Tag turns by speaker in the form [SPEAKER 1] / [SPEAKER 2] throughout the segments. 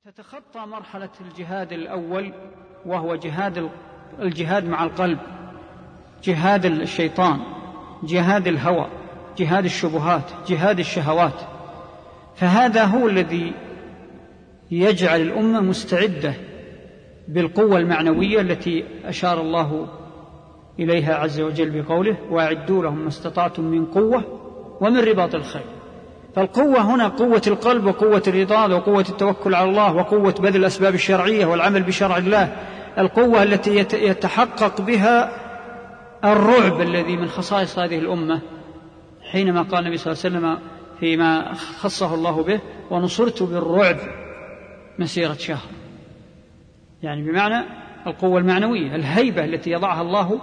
[SPEAKER 1] تتخطى مرحلة الجهاد الأول وهو الجهاد مع القلب، جهاد الشيطان، جهاد الهوى، جهاد الشبهات، جهاد الشهوات. فهذا هو الذي يجعل الأمة مستعدة بالقوة المعنوية التي أشار الله إليها عز وجل بقوله: وأعدوا لهم ما استطعتم من قوة ومن رباط الخيل. فالقوة هنا قوة القلب وقوة الرضا وقوة التوكل على الله وقوة بذل الأسباب الشرعية والعمل بشرع الله، القوة التي يتحقق بها الرعب الذي من خصائص هذه الأمة، حينما قال النبي صلى الله عليه وسلم فيما خصه الله به: ونصرت بالرعب مسيرة شهر. يعني بمعنى القوة المعنوية، الهيبة التي يضعها الله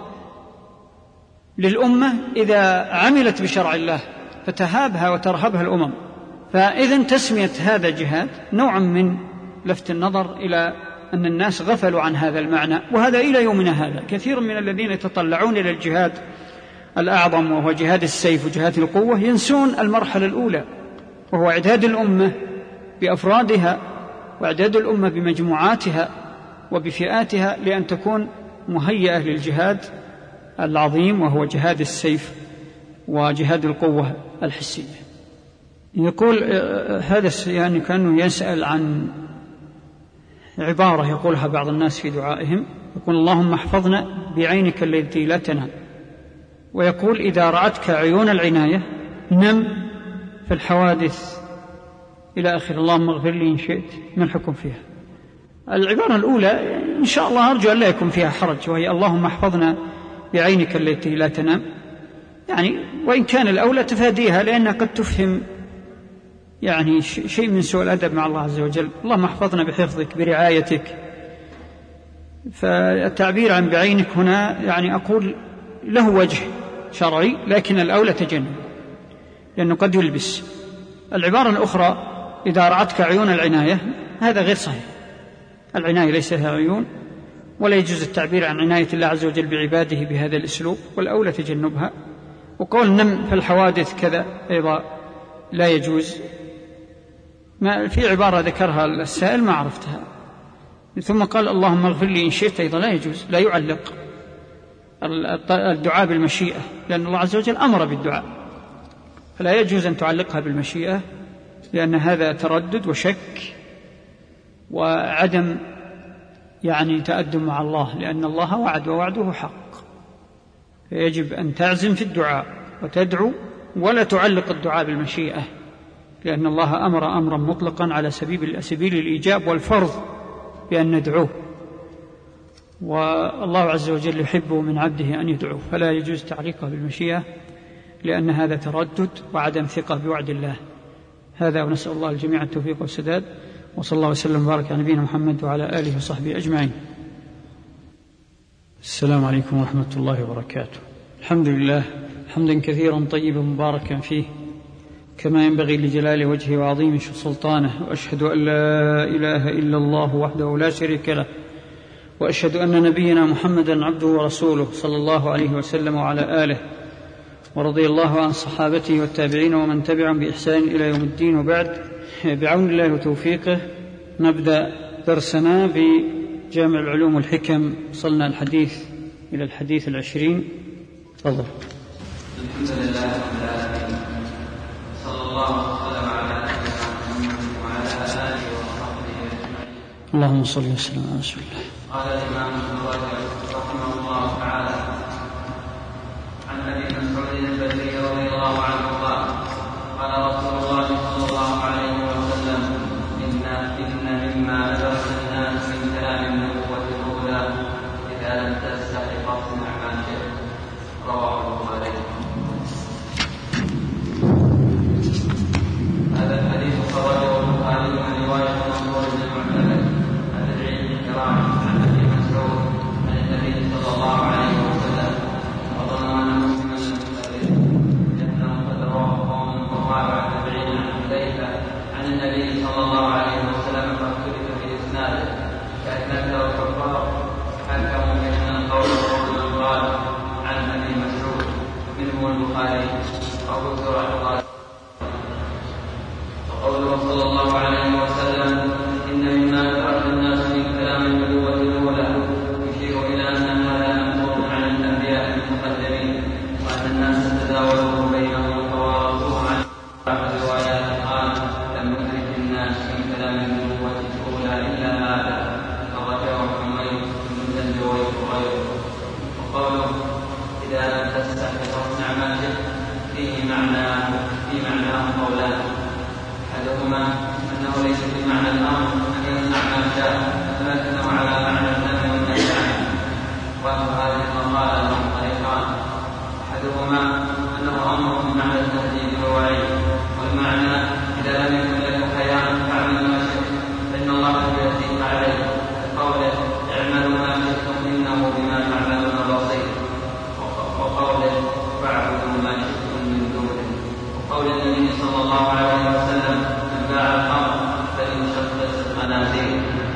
[SPEAKER 1] للأمة إذا عملت بشرع الله فتهابها وترهبها الأمم. فإذن تسمية هذا جهاد نوع من لفت النظر إلى أن الناس غفلوا عن هذا المعنى، وهذا إلى يومنا هذا كثير من الذين يتطلعون إلى الجهاد الأعظم وهو جهاد السيف وجهاد القوة ينسون المرحلة الأولى، وهو إعداد الأمة بأفرادها وإعداد الأمة بمجموعاتها وبفئاتها لأن تكون مهيئة للجهاد العظيم وهو جهاد السيف وجهاد القوة الحسية. يقول هذا يعني كأنه يسأل عن عبارة يقولها بعض الناس في دعائهم، يقول: اللهم احفظنا بعينك التي لا تنام. ويقول: إذا رأتك عيون العناية نم في الحوادث إلى آخر. اللهم اغفر لي إن شئت. ما الحكم فيها؟ العبارة الأولى إن شاء الله أرجو أن لا يكون فيها حرج، وهي: اللهم احفظنا بعينك التي لا تنام. يعني وإن كان الأولى تفاديها لأنها قد تفهم يعني شيء من سوء الأدب مع الله عز وجل. اللهم احفظنا بحفظك برعايتك. فالتعبير عن بعينك هنا يعني أقول له وجه شرعي، لكن الأولى تجنب لأنه قد يلبس. العبارة الأخرى: إذا رأتك عيون العناية، هذا غير صحيح. العناية ليس لها عيون، ولا يجوز التعبير عن عناية الله عز وجل بعباده بهذا الأسلوب، والأولى تجنبها. وقول نم في الحوادث كذا أيضا لا يجوز. ما في عبارة ذكرها السائل ما عرفتها. ثم قال: اللهم اغفر لي إن شئت، أيضا لا يجوز. لا يعلق الدعاء بالمشيئة، لأن الله عز وجل أمر بالدعاء، فلا يجوز أن تعلقها بالمشيئة، لأن هذا تردد وشك وعدم يعني تأدب مع الله، لأن الله وعد ووعده حق. فيجب أن تعزم في الدعاء وتدعو ولا تعلق الدعاء بالمشيئة، لأن الله أمر أمرا مطلقا على سبيل الإيجاب والفرض بأن ندعوه، والله عز وجل يحب من عبده أن يدعوه، فلا يجوز تعليقه بالمشيئة، لأن هذا تردد وعدم ثقة بوعد الله. هذا، ونسأل الله الجميع التوفيق والسداد، وصلى الله وسلم وبارك على نبينا محمد وعلى آله وصحبه أجمعين. السلام عليكم ورحمة الله وبركاته. الحمد لله حمدا كثيرا طيبا مباركا فيه، كما ينبغي لجلال وجهه وعظيم سلطانه. وأشهد أن لا إله إلا الله وحده لا شريك له، وأشهد أن نبينا محمدا عبده ورسوله صلى الله عليه وسلم وعلى آله، ورضي الله عن صحابته والتابعين ومن تبعهم بإحسان إلى يوم الدين. وبعد، بعون الله وتوفيقه نبدأ درسنا بجامع العلوم والحكم. وصلنا إلى الحديث 20. تفضل.
[SPEAKER 2] الحمد لله رب العالمين، صلى الله وسلم على نبينا محمد وعلى آله وصحبه أجمعين.
[SPEAKER 1] اللهم صل وسلم على رسول الله.
[SPEAKER 2] قال الإمام ابن رجب رحمه الله تعالى عن أبي مسعود البدري رضي الله عنه قال: قال رسول الله صلى الله عليه وسلم: إن مما أدرك الناس من كلام النبوة الأولى إذا لم تستحق فاصنع ما شئت. رواه البخاري. هذا الحديث خرجه البخاري من رواية منصور بن المعتمد عن تابعي الكرام عن أبي مسعود عن النبي صلى الله عليه وسلم، وظن أن مسلما لم يخرجه لأنه قد رواه قوم وقال تابعين عن حذيفة عن النبي صلى الله عليه وسلم فاختلف في إسناده، كأنه الكفار حكموا بأن القول من قال عن أبي مسعود منهم البخاري أو ذكر وقوله صلى الله عليه وسلم: إن مما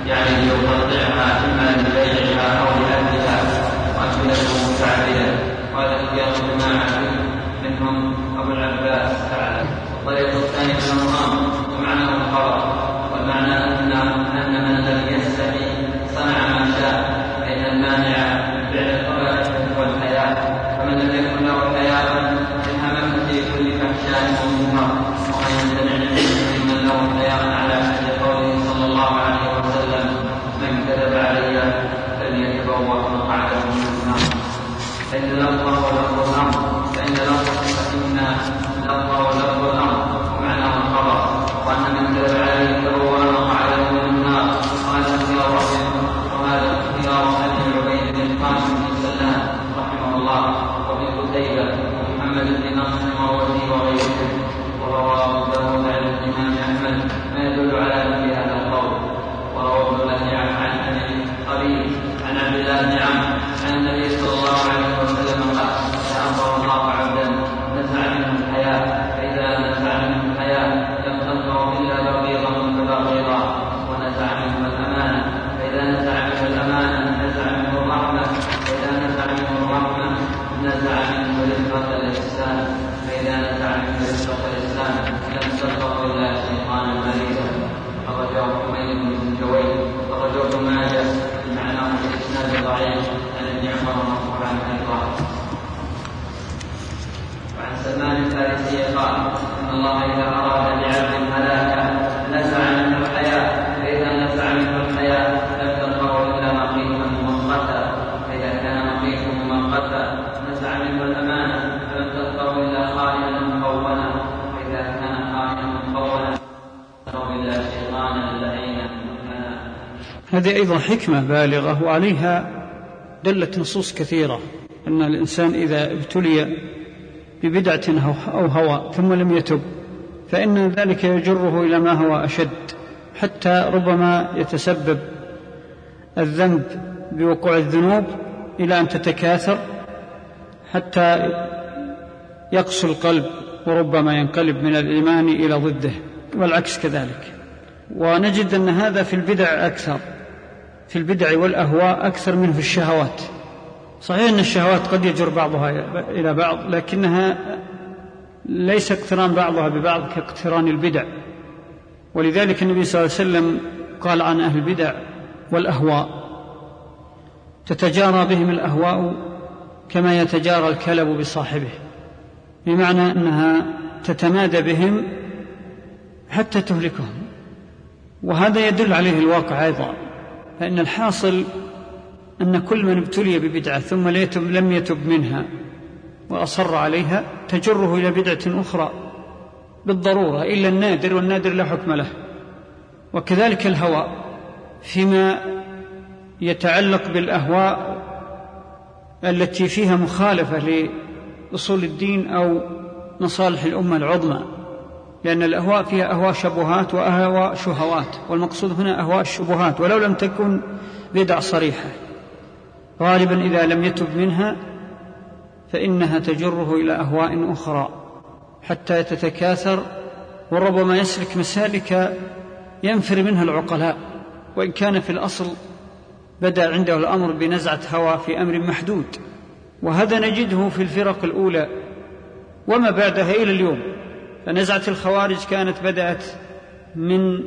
[SPEAKER 2] يعني ليقطعها إما لبيعها أو لأكلها، وأكلته متعددة. وهذا اختيار جماعة منهم أبو العباس أعلم. الطريق الثاني من النظام ومعناه الخبر، والمعنى أن من لم يستحي صنع ما شاء، فإن المانع من فعل القبائح هو الحياء، فمن لم يكن له حياء انهمك في كل فحشاء ومنكر. ومن يمتنع من له حياء على حد قوله صلى الله عليه وسلم: من كذب علي فليتبوأ مقعده من النار. فإن لفظه ولفظ الأمر، ومعناه الخبر، وأن من كذب علي فليتبوأ مقعده من النار. وهذا اختيار أبي عبيد بن قاسم بن سلام رحمه الله، وابن قتيبة ومحمد بن نصر ووزي وغيرهم. وروى أبو داود عن الإمام أحمد ما يدل على مثل هذا القول. وروى ابن لهيعة عن أبي قريب عن عبد الله بن عمرو عن النبي صلى الله عليه وسلم قال: أمر الله عبدا نزع منه الحياء، فإذا نزع منه الحياء لم تنفعه إلا بغيضا فبغيضا، ونزع منه الأمانة، فإذا نزع منه الأمانة نزع منه الرحمة، فإذا نزع منه الرحمة نزع منه رفقة الإحسان، فإذا نزع منه رفقة الإحسان لم تلقه إلا شيطانا مريضا. أخرجه حميد بن جويد، أخرجه ابن ماجه بمعنى الإسناد ضعيف عن ابن عمر مرفوعا أيضا. وعن سلمان الفارسي قال: إن الله إذا أراد لعبد هلاكا نزع منه الحياء، فإذا نزع منه الحياء لم تلقه إلا مقيتا مؤقتا، فإذا كان مقيتا مؤقتا نزع منه الأمانة، فلم تلقه إلا خائنا مخونا، فإذا كان خائنا مخونا تلقه إلا شيطانا لعينا مكنا.
[SPEAKER 1] هذه أيضا حكمة بالغة، وعليها دلت نصوص كثيرة أن الإنسان إذا ابتلي ببدعة أو هوى ثم لم يتب فإن ذلك يجره إلى ما هو أشد، حتى ربما يتسبب الذنب بوقوع الذنوب إلى أن تتكاثر حتى يقسو القلب، وربما ينقلب من الإيمان إلى ضده، والعكس كذلك. ونجد أن هذا في البدع أكثر، في البدع والأهواء أكثر منه في الشهوات. صحيح أن الشهوات قد يجر بعضها إلى بعض، لكنها ليس اقتران بعضها ببعض كاقتران البدع. ولذلك النبي صلى الله عليه وسلم قال عن أهل البدع والأهواء: تتجارى بهم الأهواء كما يتجارى الكلب بصاحبه، بمعنى أنها تتمادى بهم حتى تهلكهم. وهذا يدل عليه الواقع أيضا، فإن الحاصل أن كل من ابتلي ببدعة ثم لم يتب منها وأصر عليها تجره إلى بدعة أخرى بالضرورة، إلا النادر، والنادر لا حكم له. وكذلك الهوى فيما يتعلق بالأهواء التي فيها مخالفة لأصول الدين أو مصالح الأمة العظمى، لأن الأهواء فيها أهواء شبهات وأهواء شهوات، والمقصود هنا أهواء الشبهات ولو لم تكن بدع صريحة. غالبا إذا لم يتب منها فإنها تجره إلى أهواء أخرى حتى تتكاثر، وربما يسلك مسالك ينفر منها العقلاء، وإن كان في الأصل بدأ عنده الأمر بنزعة هوى في أمر محدود. وهذا نجده في الفرق الأولى وما بعدها إلى اليوم. فنزعة الخوارج كانت بدأت من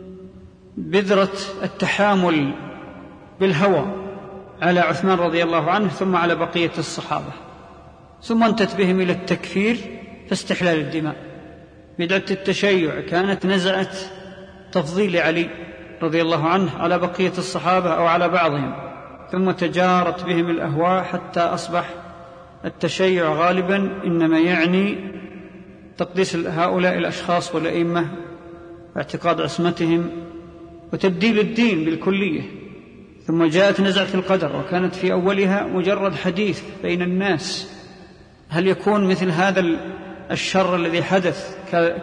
[SPEAKER 1] بذرة التحامل بالهوى على عثمان رضي الله عنه ثم على بقية الصحابة، ثم انتهت بهم إلى التكفير فاستحلال الدماء. بدعة التشيع كانت نزعة تفضيل علي رضي الله عنه على بقية الصحابة أو على بعضهم، ثم تجارت بهم الأهواء حتى أصبح التشيع غالبا إنما يعني تقديس هؤلاء الأشخاص والأئمة واعتقاد عصمتهم وتبديل الدين بالكلية. ثم جاءت نزعة القدر، وكانت في أولها مجرد حديث بين الناس: هل يكون مثل هذا الشر الذي حدث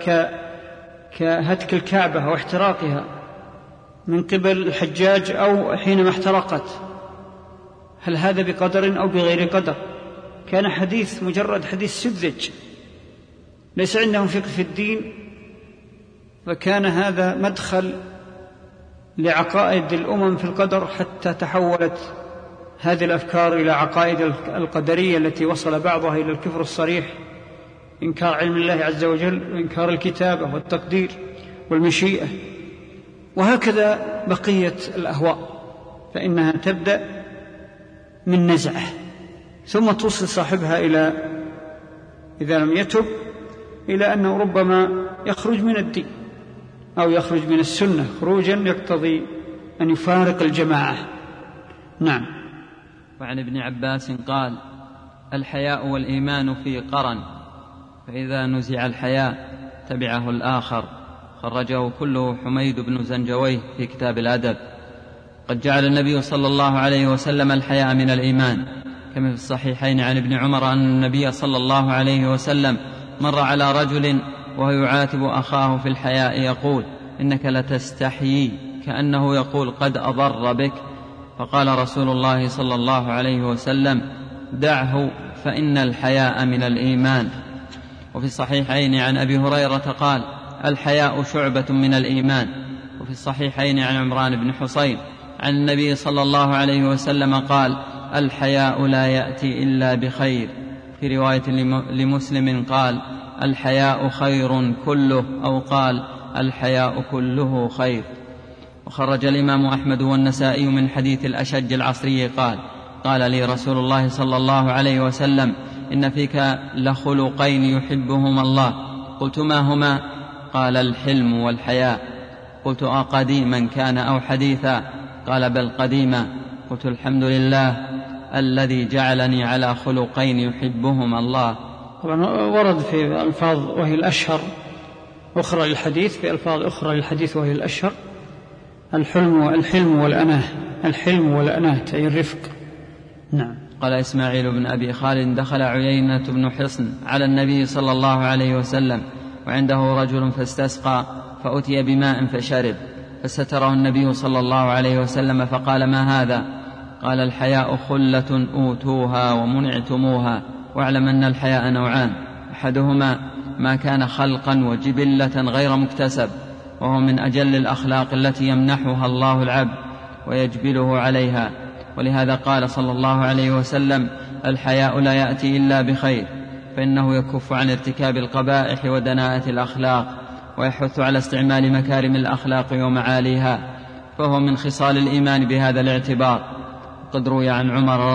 [SPEAKER 1] كهتك الكعبة واحتراقها من قبل الحجاج أو حينما احترقت، هل هذا بقدر أو بغير قدر؟ كان حديث مجرد حديث سذج، ليس عندهم فقه في الدين، فكان هذا مدخل لعقائد الأمم في القدر، حتى تحولت هذه الأفكار إلى عقائد القدرية التي وصل بعضها إلى الكفر الصريح، إنكار علم الله عز وجل وإنكار الكتابة والتقدير والمشيئة. وهكذا بقية الأهواء، فإنها تبدأ من نزعة ثم توصل صاحبها إلى، إذا لم يتب، إلى أنه ربما يخرج من الدين أو يخرج من السنة خروجا يقتضي أن يفارق الجماعة. نعم.
[SPEAKER 3] وعن ابن عباس قال: الحياء والإيمان في قرن، فإذا نزع الحياء تبعه الآخر. خرجه كله حميد بن زنجويه في كتاب الأدب. قد جعل النبي صلى الله عليه وسلم الحياء من الإيمان، كما في الصحيحين عن ابن عمر أن النبي صلى الله عليه وسلم مر على رجل وهو يعاتب أخاه في الحياء يقول: إنك لتستحيي، كأنه يقول: قد أضر بك. فقال رسول الله صلى الله عليه وسلم: دعه فإن الحياء من الإيمان. وفي الصحيحين عن أبي هريرة قال: الحياء شعبة من الإيمان. وفي الصحيحين عن عمران بن حصين عن النبي صلى الله عليه وسلم قال: الحياء لا يأتي إلا بخير. في رواية لمسلم قال: الحياء خير كله، أو قال: الحياء كله خير. وخرج الإمام أحمد والنسائي من حديث الأشج العصري قال: قال لي رسول الله صلى الله عليه وسلم: إن فيك لخلقين يحبهما الله. قلت: ما هما؟ قال: الحلم والحياء. قلت: أقديما كان أو حديثا؟ قال: بل قديما. قلت: الحمد لله الذي جعلني على خلقين يحبهما الله.
[SPEAKER 1] طبعا ورد في ألفاظ وهي الأشهر أخرى للحديث، في ألفاظ أخرى للحديث وهي الأشهر: الحلم والأناه، الحلم والأناه أي الرفق. نعم.
[SPEAKER 3] قال إسماعيل بن أبي خالد: دخل عيينة بن حصن على النبي صلى الله عليه وسلم وعنده رجل فاستسقى، فأتي بماء فشرب، فستره النبي صلى الله عليه وسلم فقال: ما هذا؟ قال: الحياء خلة أوتوها ومنعتموها، واعلم أن الحياء نوعان: أحدهما ما كان خلقا وجبلة غير مكتسب، وهو من أجل الأخلاق التي يمنحها الله العبد ويجبله عليها. ولهذا قال صلى الله عليه وسلم: الحياء لا يأتي إلا بخير، فإنه يكف عن ارتكاب القبائح ودناءة الأخلاق، ويحث على استعمال مكارم الأخلاق ومعاليها، فهو من خصال الإيمان بهذا الاعتبار. وقد روي عن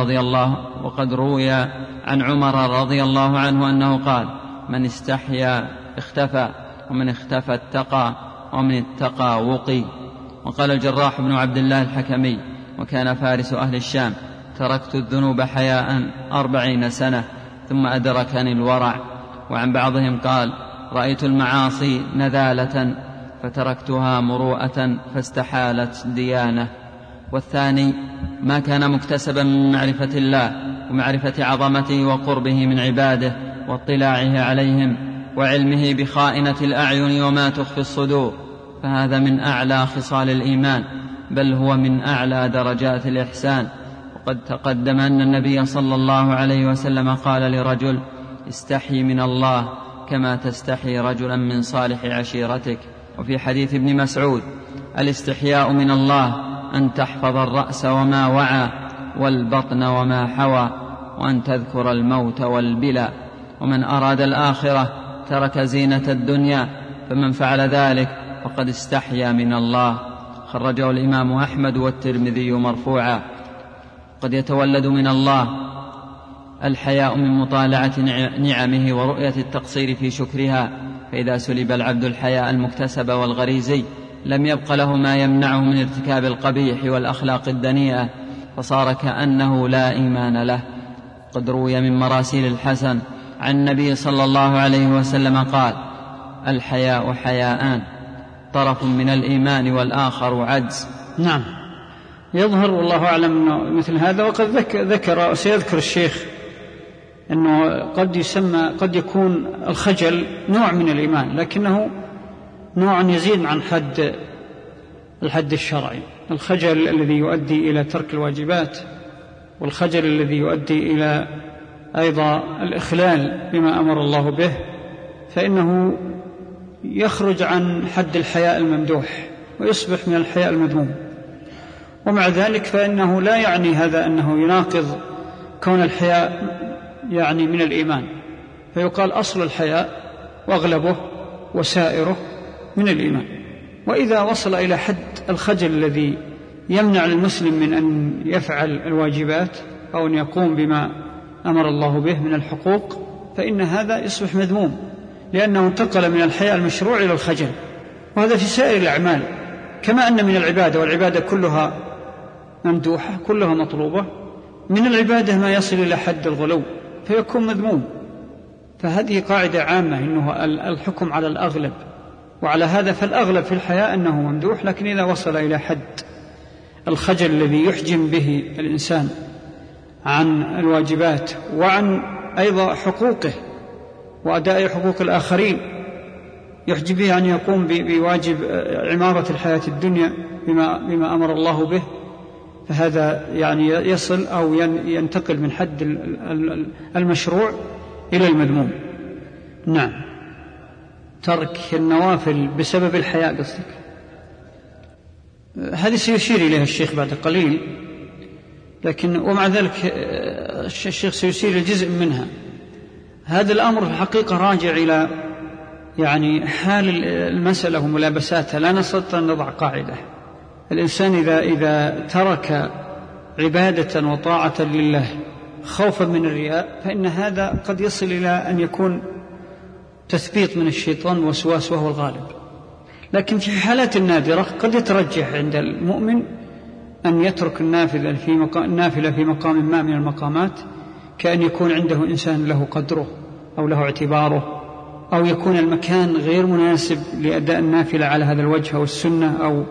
[SPEAKER 3] عمر رضي الله عنه أنه قال: من استحيا اختفى، ومن اختفى اتقى، ومن اتقى وقي. وقال الجراح بن عبد الله الحكمي، وكان فارس أهل الشام: تركت الذنوب حياء 40 سنة ثم أدركني الورع. وعن بعضهم قال: رأيت المعاصي نذالة فتركتها مروءة فاستحالت ديانة. والثاني ما كان مكتسبا من معرفة الله ومعرفة عظمته وقربه من عباده واطلاعه عليهم وعلمه بخائنة الأعين وما تخفي الصدور، فهذا من أعلى خصال الإيمان، بل هو من أعلى درجات الإحسان. وقد تقدم أن النبي صلى الله عليه وسلم قال لرجل: استحي من الله كما تستحي رجلا من صالح عشيرتك. وفي حديث ابن مسعود: الاستحياء من الله أن تحفظ الرأس وما وعى، والبطن وما حوى، وأن تذكر الموت والبلى. ومن أراد الآخرة ترك زينة الدنيا، فمن فعل ذلك فقد استحيا من الله. خرجه الإمام أحمد والترمذي مرفوعا. قد يتولد من الله الحياء من مطالعة نعمه ورؤية التقصير في شكرها، فإذا سلب العبد الحياء المكتسب والغريزي لم يبق له ما يمنعه من ارتكاب القبيح والأخلاق الدنيئة، فصار كأنه لا إيمان له. قد روي من مراسيل الحسن عن النبي صلى الله عليه وسلم قال: الحياء حياءان، طرف من الإيمان والآخر عجز.
[SPEAKER 1] نعم، يظهر والله أعلم أنه مثل هذا. وقد ذكر سيذكر الشيخ أنه قد يكون الخجل نوع من الإيمان، لكنه نوع يزيد عن الحد الشرعي. الخجل الذي يؤدي إلى ترك الواجبات، والخجل الذي يؤدي إلى أيضا الإخلال بما أمر الله به، فإنه يخرج عن حد الحياء الممدوح. ويصبح من الحياء المذموم. ومع ذلك فإنه لا يعني هذا أنه يناقض كون الحياء يعني من الإيمان، فيقال أصل الحياء وأغلبه وسائره من الإيمان. وإذا وصل إلى حد الخجل الذي يمنع المسلم من أن يفعل الواجبات أو أن يقوم بما أمر الله به من الحقوق، فإن هذا يصبح مذموم، لأنه انتقل من الحياء المشروع إلى الخجل. وهذا في سائر الأعمال، كما أن من العبادة، والعبادة كلها ممدوحة كلها مطلوبة، من العبادة ما يصل إلى حد الغلو فيكون مذموم. فهذه قاعدة عامة، إنه الحكم على الأغلب، وعلى هذا فالأغلب في الحياة أنه ممدوح، لكن إذا وصل إلى حد الخجل الذي يحجم به الإنسان عن الواجبات وعن أيضا حقوقه وأداء حقوق الآخرين، يحجب به أن يقوم بواجب عمارة الحياة الدنيا بما أمر الله به، فهذا يعني يصل أو ينتقل من حد المشروع إلى المذموم. نعم. ترك النوافل بسبب الحياء قصدك؟ هذه سيشير إليها الشيخ بعد قليل، لكن ومع ذلك الشيخ سيشير الجزء منها. هذا الأمر في الحقيقة راجع إلى يعني حال المسألة وملابساتها. لا نستطيع أن نضع قاعدة. الإنسان إذا ترك عبادة وطاعة لله خوفا من الرياء، فإن هذا قد يصل إلى أن يكون تثبيط من الشيطان وسواس وهو الغالب. لكن في حالات نادرة قد يترجح عند المؤمن أن يترك النافلة في مقام ما من المقامات، كأن يكون عنده إنسان له قدره أو له اعتباره، أو يكون المكان غير مناسب لأداء النافلة على هذا الوجه أو السنة أو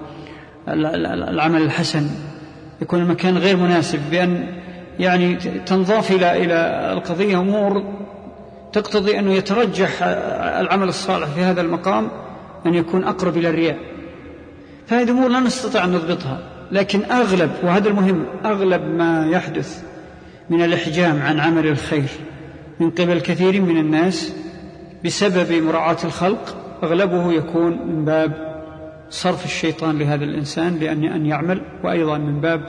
[SPEAKER 1] العمل الحسن، يكون المكان غير مناسب، بأن يعني تنضاف إلى القضية أمور تقتضي أنه يترجح العمل الصالح في هذا المقام أن يكون أقرب إلى الرياء. فهذه أمور لا نستطيع أن نضبطها. لكن أغلب، وهذا المهم، أغلب ما يحدث من الإحجام عن عمل الخير من قبل كثير من الناس بسبب مراعاة الخلق، أغلبه يكون من باب صرف الشيطان لهذا الإنسان لأن يعمل، وأيضا من باب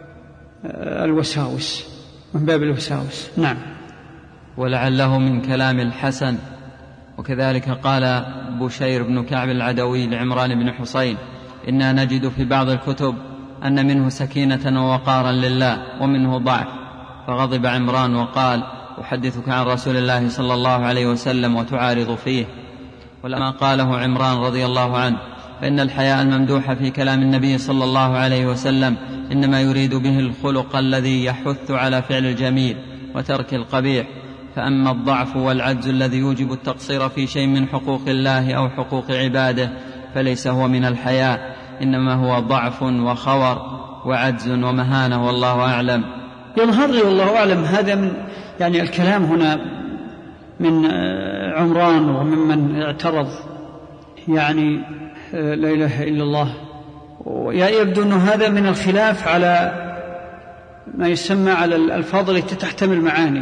[SPEAKER 1] الوساوس، من باب الوساوس. نعم.
[SPEAKER 3] ولعله من كلام الحسن. وكذلك قال بشير بن كعب العدوي لعمران بن حسين: إنا نجد في بعض الكتب أن منه سكينة ووقارا لله ومنه ضعف. فغضب عمران وقال: أحدثك عن رسول الله صلى الله عليه وسلم وتعارض فيه. ولما قاله عمران رضي الله عنه فإن الحياء الممدوح في كلام النبي صلى الله عليه وسلم إنما يريد به الخلق الذي يحث على فعل الجميل وترك القبيح، فأما الضعف والعجز الذي يوجب التقصير في شيء من حقوق الله أو حقوق عباده فليس هو من الحياء، إنما هو ضعف وخور وعجز ومهانة، والله أعلم.
[SPEAKER 1] يظهر لي والله أعلم هذا من يعني الكلام هنا من عمران وممن اعترض يعني لا إله إلا الله، يبدو أن هذا من الخلاف على ما يسمى على الألفاظ التي تحتمل معاني.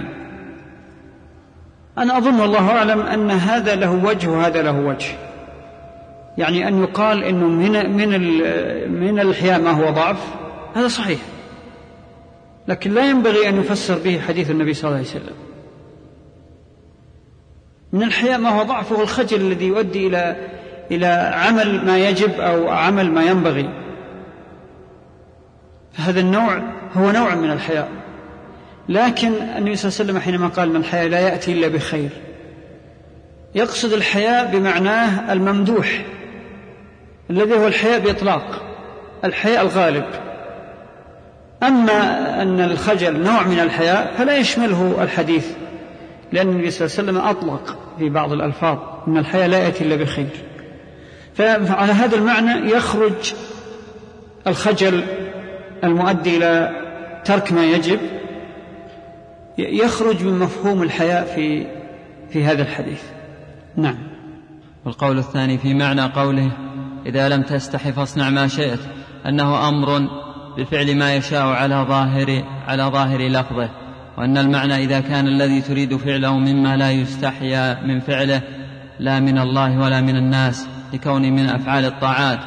[SPEAKER 1] أنا أظن والله أعلم أن هذا له وجه وهذا له وجه، يعني أن يقال أنه من الحياء ما هو ضعف، هذا صحيح، لكن لا ينبغي أن يفسر به حديث النبي صلى الله عليه وسلم. من الحياء ما هو ضعف هو الخجل الذي يؤدي إلى عمل ما يجب أو عمل ما ينبغي، فهذا النوع هو نوع من الحياء. لكن النبي صلى الله عليه وسلم حينما قال من الحياء لا يأتي إلا بخير، يقصد الحياء بمعناه الممدوح الذي هو الحياء بإطلاق، الحياء الغالب. أما أن الخجل نوع من الحياء فلا يشمله الحديث، لأن النبي صلى الله عليه وسلم أطلق في بعض الألفاظ أن الحياء لا يأتي إلا بخير. فعلى هذا المعنى يخرج الخجل المؤدي إلى ترك ما يجب، يخرج من مفهوم الحياء في هذا الحديث. نعم.
[SPEAKER 3] والقول الثاني في معنى قوله إذا لم تستحي فاصنع ما شئت، أنه أمر بفعل ما يشاء على ظاهر لفظه، وأن المعنى إذا كان الذي تريد فعله مما لا يستحيا من فعله لا من الله ولا من الناس لكون من أفعال الطاعات،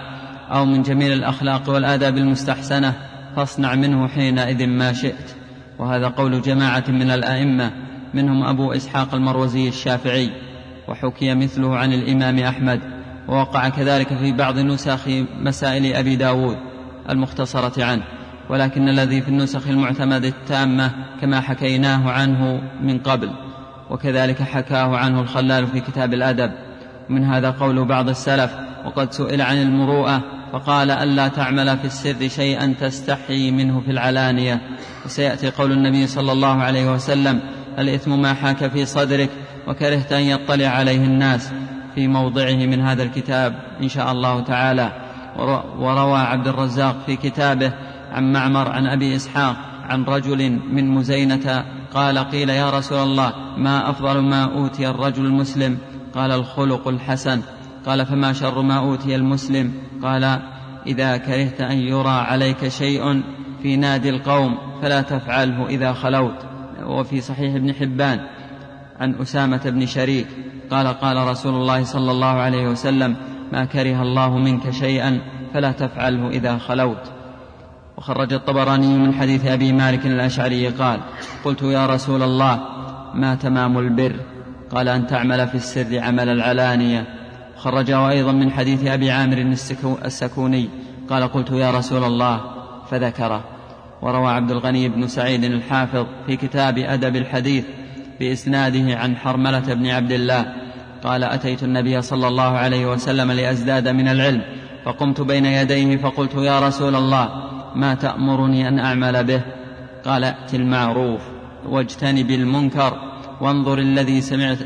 [SPEAKER 3] أو من جميل الأخلاق والآداب المستحسنة فاصنع منه حينئذ ما شئت. وهذا قول جماعة من الأئمة منهم أبو إسحاق المروزي الشافعي، وحكي مثله عن الإمام أحمد، ووقع كذلك في بعض نسخ مسائل أبي داود المختصرة عنه، ولكن الذي في النسخ المعتمد التامة كما حكيناه عنه من قبل، وكذلك حكاه عنه الخلال في كتاب الأدب. ومن هذا قول بعض السلف: وقد سئل عن المروءة فقال: ألا تعمل في السر شيئا تستحي منه في العلانية. وسيأتي قول النبي صلى الله عليه وسلم: الإثم ما حاك في صدرك وكرهت أن يطلع عليه الناس، في موضعه من هذا الكتاب إن شاء الله تعالى. وروى عبد الرزاق في كتابه عن معمر عن أبي إسحاق عن رجل من مزينة قال: قيل يا رسول الله ما أفضل ما أوتي الرجل المسلم؟ قال: الخلق الحسن. قال: فما شر ما أوتي المسلم؟ قال: إذا كرهت أن يرى عليك شيء في نادي القوم فلا تفعله إذا خلوت. وفي صحيح ابن حبان عن أسامة بن شريك قال: قال رسول الله صلى الله عليه وسلم: ما كره الله منك شيئا فلا تفعله إذا خلوت. وخرج الطبراني من حديث أبي مالك الأشعري قال: قلت يا رسول الله ما تمام البر؟ قال: أن تعمل في السر عمل العلانية. خرجه أيضا من حديث أبي عامر السكوني قال: قلت يا رسول الله فذكره. وروى عبد الغني بن سعيد الحافظ في كتاب أدب الحديث بإسناده عن حرملة بن عبد الله قال: أتيت النبي صلى الله عليه وسلم لأزداد من العلم، فقمت بين يديه فقلت: يا رسول الله ما تأمرني أن أعمل به؟ قال: ائت المعروف واجتنب المنكر، وانظر الذي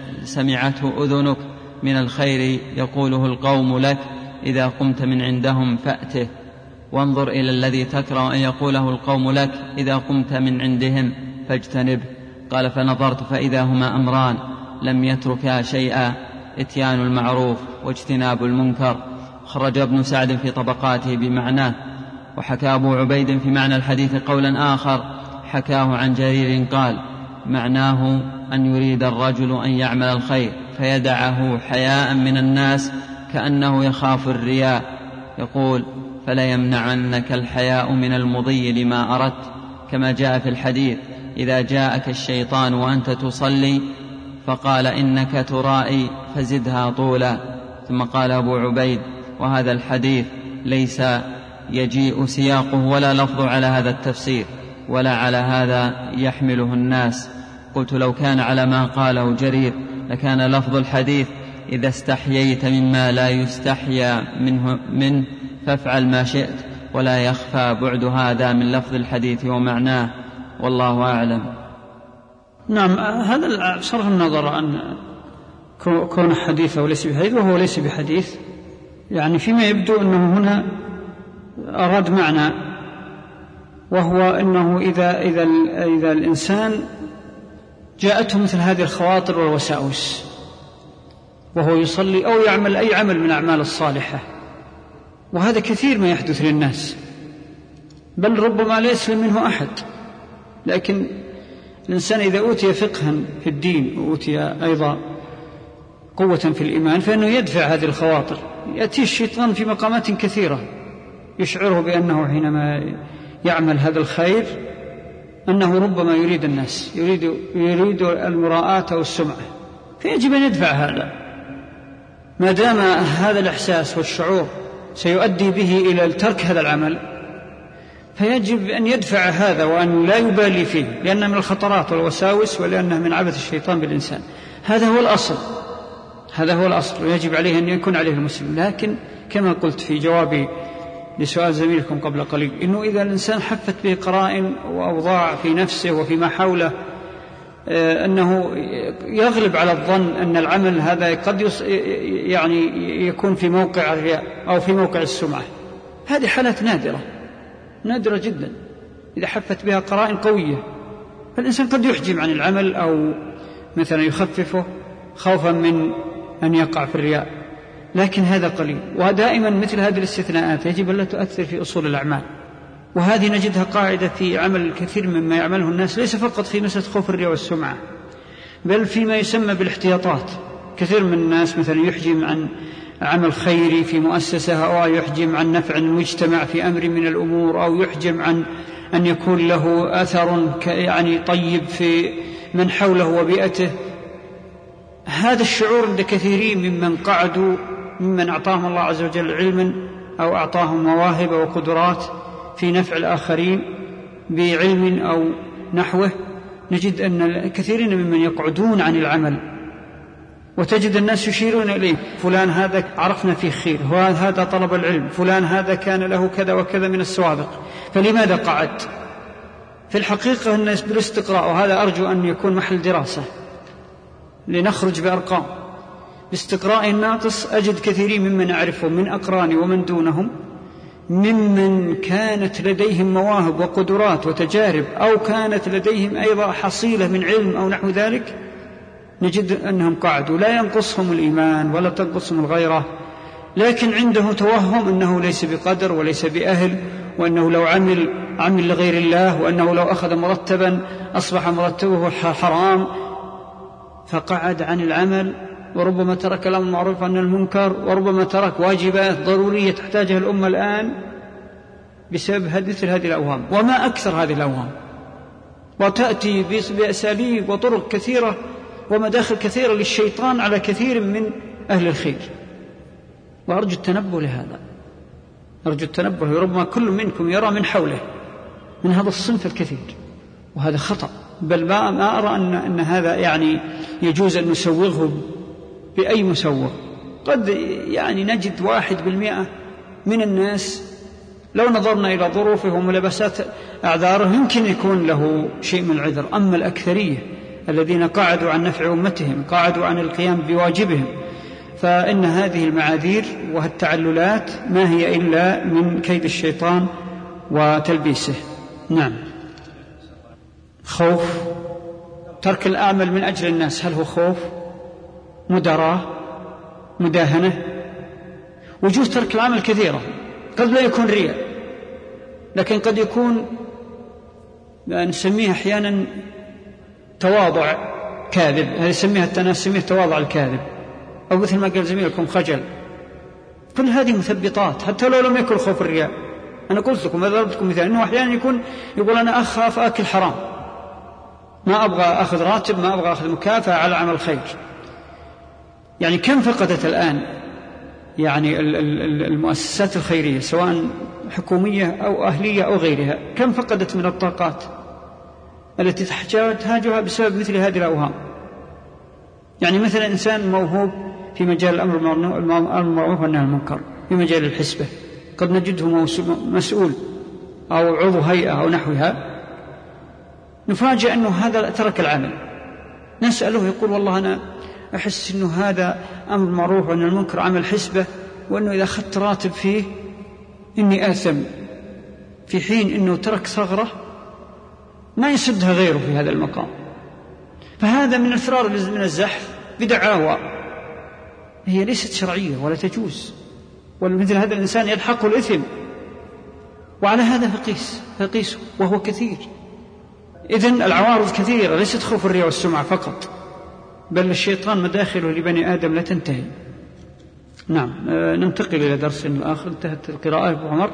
[SPEAKER 3] سمعته أذنك من الخير يقوله القوم لك إذا قمت من عندهم فأته، وانظر إلى الذي تكره أن يقوله القوم لك إذا قمت من عندهم فاجتنبه. قال: فنظرت فإذا هما أمران لم يتركا شيئا: اتيان المعروف واجتناب المنكر. خرج ابن سعد في طبقاته بمعناه. وحكى أبو عبيد في معنى الحديث قولا آخر حكاه عن جرير قال: معناه أن يريد الرجل أن يعمل الخير فيدعه حياء من الناس كأنه يخاف الرياء، يقول: فلا يمنعنك الحياء من المضي لما أردت، كما جاء في الحديث: إذا جاءك الشيطان وأنت تصلي فقال إنك ترائي فزدها طولا. ثم قال أبو عبيد: وهذا الحديث ليس يجيء سياقه ولا لفظ على هذا التفسير ولا على هذا يحمله الناس. قلت: لو كان على ما قاله جرير لكان لفظ الحديث: إذا استحييت مما لا يستحيا منه فافعل ما شئت، ولا يخفى بعد هذا من لفظ الحديث ومعناه، والله أعلم.
[SPEAKER 1] نعم، هذا صرف النظر عن كون حديثه وليس بحديث، وهو ليس بحديث، يعني فيما يبدو أنه هنا أراد معنى، وهو أنه إذا الإنسان جاءته مثل هذه الخواطر والوساوس وهو يصلي أو يعمل أي عمل من أعمال الصالحة، وهذا كثير ما يحدث للناس، بل ربما لا يسلم منه أحد، لكن الإنسان إذا أوتي فقها في الدين وأوتي أيضا قوة في الإيمان فإنه يدفع هذه الخواطر. يأتي الشيطان في مقامات كثيرة يشعره بأنه حينما يعمل هذا الخير أنه ربما يريد الناس، يريد المراءة والسمعة، فيجب أن يدفع هذا. ما دام هذا الإحساس والشعور سيؤدي به إلى ترك هذا العمل فيجب أن يدفع هذا وأن لا يبالي فيه، لأنه من الخطرات والوساوس، ولأنه من عبث الشيطان بالإنسان. هذا هو الأصل، ويجب عليه أن يكون عليه المسلم. لكن كما قلت في جوابي لسؤال زميلكم قبل قليل، إنه إذا الإنسان حفت به قرائن وأوضاع في نفسه وفيما حوله أنه يغلب على الظن أن العمل هذا قد يعني يكون في موقع الرياء أو في موقع السمعة، هذه حالات نادرة جدا إذا حفت بها قرائن قوية، فالإنسان قد يحجم عن العمل أو مثلا يخففه خوفا من أن يقع في الرياء، لكن هذا قليل. ودائما مثل هذه الاستثناءات يجب أن لا تؤثر في أصول الأعمال، وهذه نجدها قاعدة في عمل الكثير مما يعمله الناس، ليس فقط في مسألة خوف الرياء بل فيما يسمى بالاحتياطات. كثير من الناس مثلا يحجم عمل خيري في مؤسسة، أو يحجم عن نفع المجتمع في أمر من الأمور، أو يحجم عن أن يكون له أثر يعني طيب في من حوله وبيئته. هذا الشعور عند كثيرين ممن قعدوا، ممن أعطاهم الله عز وجل علما أو أعطاهم مواهب وقدرات في نفع الآخرين بعلم أو نحوه، نجد أن كثيرين ممن يقعدون عن العمل، وتجد الناس يشيرون إليه: فلان هذا عرفنا فيه خير، هذا طلب العلم، فلان هذا كان له كذا وكذا من السوابق، فلماذا قعد؟ في الحقيقة الناس بالاستقراء، وهذا أرجو أن يكون محل دراسة لنخرج بأرقام. باستقراء الناقص أجد كثيرين ممن أعرفهم من أقراني ومن دونهم ممن كانت لديهم مواهب وقدرات وتجارب، أو كانت لديهم أيضا حصيلة من علم أو نحو ذلك، نجد أنهم قعدوا، لا ينقصهم الإيمان ولا تنقصهم الغيرة، لكن عنده توهم أنه ليس بقدر وليس بأهل، وأنه لو عمل لغير الله، وأنه لو أخذ مرتبا أصبح مرتبه حرام، فقعد عن العمل، وربما ترك الأمر المعروف عن المنكر، وربما ترك واجبات ضرورية تحتاجها الأمة الآن بسبب مثل هذه الأوهام. وما أكثر هذه الأوهام، وتأتي بأساليب وطرق كثيرة ومداخل كثيرة للشيطان على كثير من أهل الخير. وأرجو التنبه لهذا، أرجو التنبه. ربما كل منكم يرى من حوله من هذا الصنف الكثير، وهذا خطأ. بل ما أرى أن هذا يعني يجوز أن نسوغه بأي مسوغ. قد يعني نجد 1% من الناس لو نظرنا إلى ظروفه وملابسات أعذاره يمكن يكون له شيء من العذر، أما الأكثرية الذين قعدوا عن نفع أمتهم، قعدوا عن القيام بواجبهم، فإن هذه المعاذير والتعللات ما هي إلا من كيد الشيطان وتلبيسه. نعم. خوف ترك الأعمال من أجل الناس، هل هو خوف؟ مداراة؟ مداهنة؟ وجوه ترك العمل كثيرة، قد لا يكون رياء، لكن قد يكون نسميه أحيانا تواضع كاذب، هذا نسميه تواضع الكاذب، أو مثل ما قال زميلكم خجل. كل هذه مثبطات حتى لو لم يكن خوف الرياء. أنا قلت لكم، ضربت لكم مثال، أنه أحيانا يقول أنا أخاف أكل حرام، ما أبغى أخذ راتب، ما أبغى أخذ مكافأة على عمل خير. يعني كم فقدت الآن يعني المؤسسات الخيرية سواء حكومية أو أهلية أو غيرها، كم فقدت من الطاقات التي تحتاجها بسبب مثل هذه الأوهام. يعني مثلا إنسان موهوب في مجال الأمر المعروف والنهي عن المنكر، في مجال الحسبة، قد نجده مسؤول أو عضو هيئة أو نحوها، نفاجأ أنه هذا ترك العمل. نسأله يقول والله أنا أحس أنه هذا أمر معروف وأن المنكر عمل حسبة، وأنه إذا أخذت راتب فيه إني آثم، في حين أنه ترك ثغرة ما يسدها غيره في هذا المقام. فهذا من الفرار من الزحف بدعاوى هي ليست شرعية ولا تجوز، ومثل هذا الإنسان يلحقه الإثم، وعلى هذا فقيس وهو كثير. إذن العوارض كثيرة، ليست خوف الرياء والسمعة فقط، بل الشيطان مداخله لبني آدم لا تنتهي. نعم. ننتقل إلى درس آخر. انتهت القراءة أبو عمر؟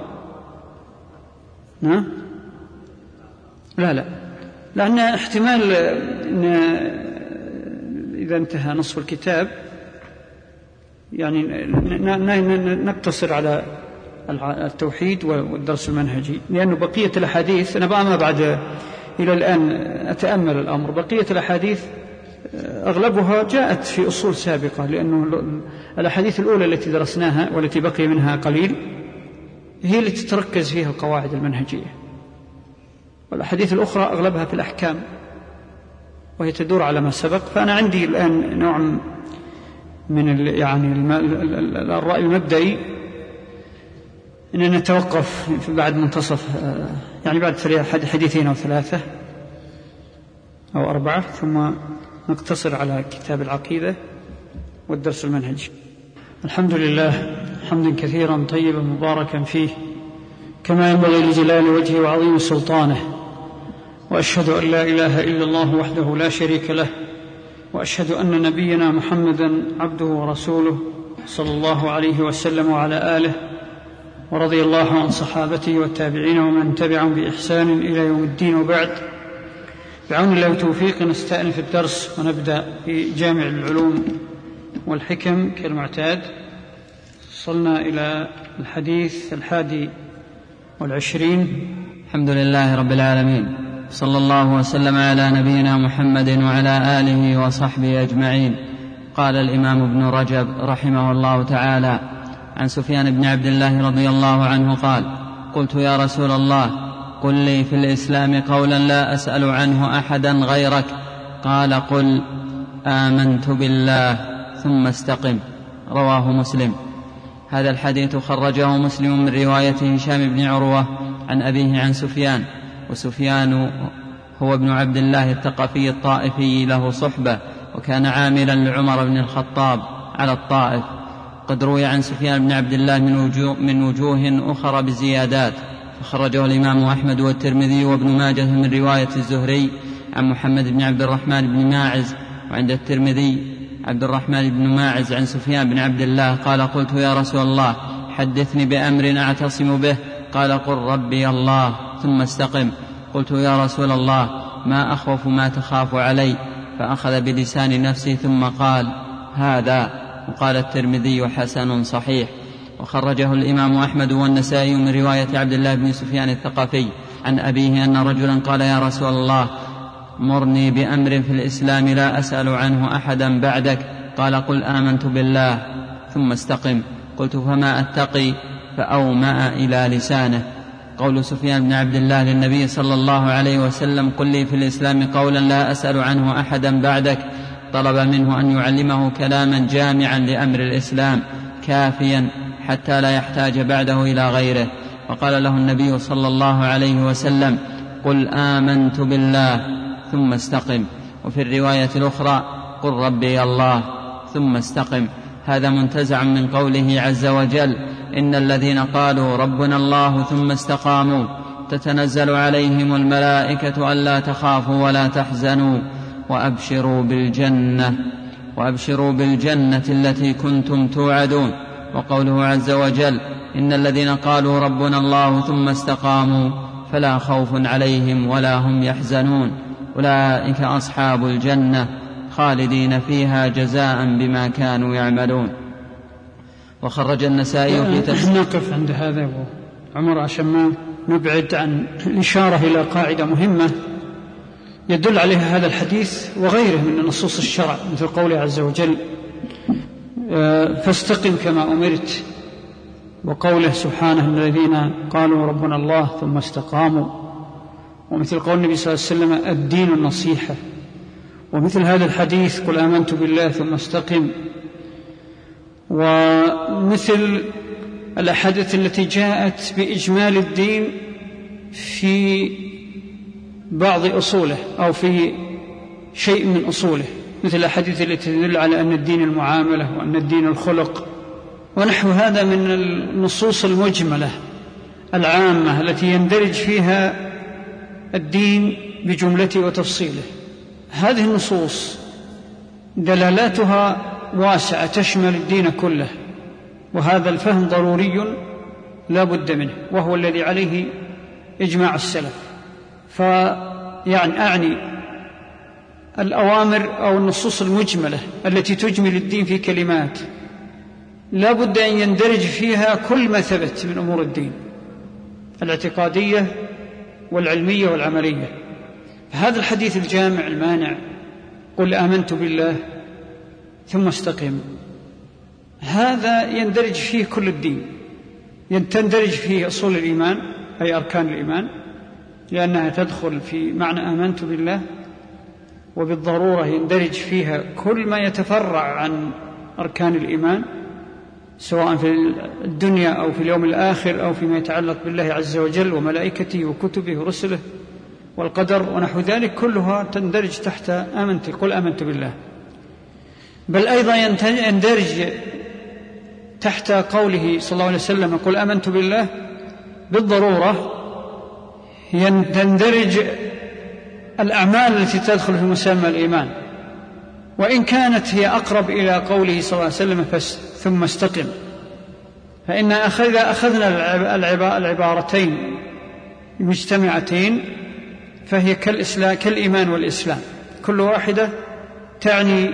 [SPEAKER 1] نعم. لا لأن احتمال إن إذا انتهى نصف الكتاب يعني نقتصر على التوحيد والدرس المنهجي، لأنه بقية الأحاديث أنا ما بعد إلى الآن أتأمل الأمر، بقية الأحاديث أغلبها جاءت في أصول سابقة، لأنه الأحاديث الأولى التي درسناها والتي بقي منها قليل هي التي تركز فيها القواعد المنهجية، والأحاديث الأخرى أغلبها في الأحكام وهي تدور على ما سبق. فأنا عندي الآن نوع من يعني الرأي المبدئي أن نتوقف بعد منتصف، يعني بعد حديثين أو 3 أو 4، ثم نقتصر على كتاب العقيدة والدرس المنهجي. الحمد لله حمدا كثيرا طيبا مباركا فيه كما ينبغي لجلال وجهه وعظيم سلطانه، وأشهد أن لا إله إلا الله وحده لا شريك له، وأشهد أن نبينا محمدا عبده ورسوله صلى الله عليه وسلم وعلى آله، ورضي الله عن صحابته والتابعين ومن تبعهم بإحسان إلى يوم الدين. وبعد، بعون الله وتوفيقه نستأنف الدرس ونبدأ في جامع العلوم والحكم كالمعتاد. وصلنا إلى الحديث 21.
[SPEAKER 3] الحمد لله رب العالمين، صلى الله وسلم على نبينا محمد وعلى آله وصحبه أجمعين. قال الإمام ابن رجب رحمه الله تعالى عن سفيان بن عبد الله رضي الله عنه قال: قلت يا رسول الله قل لي في الإسلام قولا لا أسأل عنه أحدا غيرك. قال: قل آمنت بالله ثم استقم. رواه مسلم. هذا الحديث خرجه مسلم من رواية هشام بن عروة عن أبيه عن سفيان، وسفيان هو ابن عبد الله الثقفي الطائفي له صحبة، وكان عاملا لعمر بن الخطاب على الطائف. قد روي عن سفيان بن عبد الله من وجوه أخرى بزيادات، فخرجه الإمام أحمد والترمذي وابن ماجه من رواية الزهري عن محمد بن عبد الرحمن بن ماعز، وعند الترمذي عبد الرحمن بن ماعز عن سفيان بن عبد الله قال: قلت يا رسول الله حدثني بأمر أعتصم به. قال: قل ربي الله ثم استقم. قلت يا رسول الله ما أخوف ما تخاف علي؟ فأخذ بلسان نفسه ثم قال: هذا. وقال الترمذي: حسن صحيح. وخرجه الإمام أحمد والنسائي من رواية عبد الله بن سفيان الثقفي عن أبيه أن رجلا قال: يا رسول الله مرني بأمر في الإسلام لا أسأل عنه أحدا بعدك. قال: قل آمنت بالله ثم استقم. قلت: فما أتقي؟ فأومأ إلى لسانه. قول سفيان بن عبد الله للنبي صلى الله عليه وسلم: قل لي في الإسلام قولا لا أسأل عنه أحدا بعدك، طلب منه أن يعلمه كلاما جامعا لأمر الإسلام كافيا حتى لا يحتاج بعده إلى غيره. وقال له النبي صلى الله عليه وسلم: قل آمنت بالله ثم استقم. وفي الرواية الأخرى: قل ربي الله ثم استقم. هذا منتزع من قوله عز وجل: إن الذين قالوا ربنا الله ثم استقاموا تتنزل عليهم الملائكة ألا تخافوا ولا تحزنوا وأبشروا بالجنة التي كنتم توعدون. وقوله عز وجل: إن الذين قالوا ربنا الله ثم استقاموا فلا خوف عليهم ولا هم يحزنون أولئك أصحاب الجنة خالدين فيها جزاء بما كانوا يعملون. وخرج النسائي في تفسير.
[SPEAKER 1] نقف عند هذا عمر عشان ما نبعد عن الإشارة إلى قاعدة مهمة يدل عليها هذا الحديث وغيره من نصوص الشرع، مثل قوله عز وجل: فاستقم كما أمرت، وقوله سبحانه: الذين قالوا ربنا الله ثم استقاموا، ومثل قول النبي صلى الله عليه وسلم: الدين النصيحة، ومثل هذا الحديث: قل آمنت بالله ثم استقم، ومثل الأحاديث التي جاءت بإجمال الدين في بعض أصوله أو في شيء من أصوله، مثل الأحاديث التي تدل على أن الدين المعاملة وأن الدين الخلق ونحو هذا من النصوص المجملة العامة التي يندرج فيها الدين بجملته وتفصيله. هذه النصوص دلالاتها واسعة تشمل الدين كله، وهذا الفهم ضروري لا بد منه، وهو الذي عليه إجماع السلف. أعني الأوامر أو النصوص المجملة التي تجمل الدين في كلمات لا بد أن يندرج فيها كل ما ثبت من أمور الدين الاعتقادية والعلمية والعملية. هذا الحديث الجامع المانع: قل آمنت بالله ثم استقم، هذا يندرج فيه كل الدين، تندرج فيه أصول الإيمان أي أركان الإيمان، لأنها تدخل في معنى آمنت بالله، وبالضرورة يندرج فيها كل ما يتفرع عن أركان الإيمان، سواء في الدنيا أو في اليوم الآخر أو فيما يتعلق بالله عز وجل وملائكته وكتبه ورسله والقدر ونحو ذلك، كلها تندرج تحت قل آمنت بالله. بل أيضا يندرج تحت قوله صلى الله عليه وسلم: قل آمنت بالله، بالضرورة تندرج الأعمال التي تدخل في مسمى الإيمان، وإن كانت هي أقرب إلى قوله صلى الله عليه وسلم ثم استقم، فإن إذا أخذنا العبارتين مجتمعتين فهي كالإيمان والإسلام، كل واحدة تعني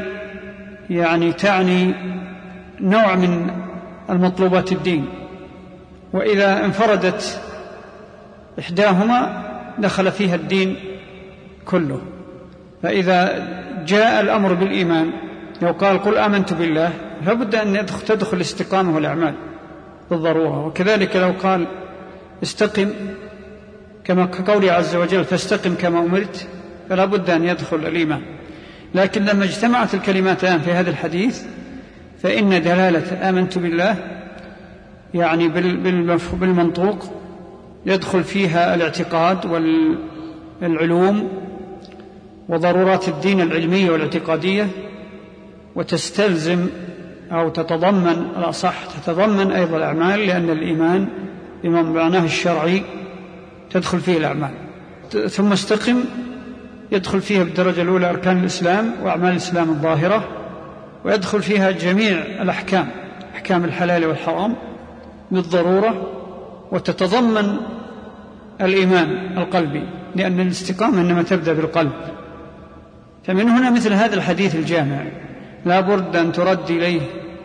[SPEAKER 1] نوع من المطلوبات الدين، وإذا انفردت إحداهما دخل فيها الدين كله. فإذا جاء الأمر بالإيمان لو قال قل آمنت بالله لابد أن تدخل الاستقامة والأعمال بالضرورة، وكذلك لو قال استقم كما كقوله عز وجل فاستقم كما أمرت فلا بد أن يدخل الإيمان. لكن لما اجتمعت الكلماتان في هذا الحديث فإن دلالة آمنت بالله يعني بالمنطوق يدخل فيها الاعتقاد والعلوم وضرورات الدين العلمية والاعتقادية، وتستلزم أو تتضمن الأصح تتضمن أيضا الأعمال، لأن الإيمان بمعناه الشرعي تدخل فيه الأعمال. ثم استقم يدخل فيها بالدرجة الأولى أركان الإسلام وأعمال الإسلام الظاهرة، ويدخل فيها جميع الأحكام، أحكام الحلال والحرام بالضرورة، وتتضمن الإيمان القلبي، لأن الاستقامة إنما تبدأ بالقلب. فمن هنا مثل هذا الحديث الجامع لا بد أن ترد إليه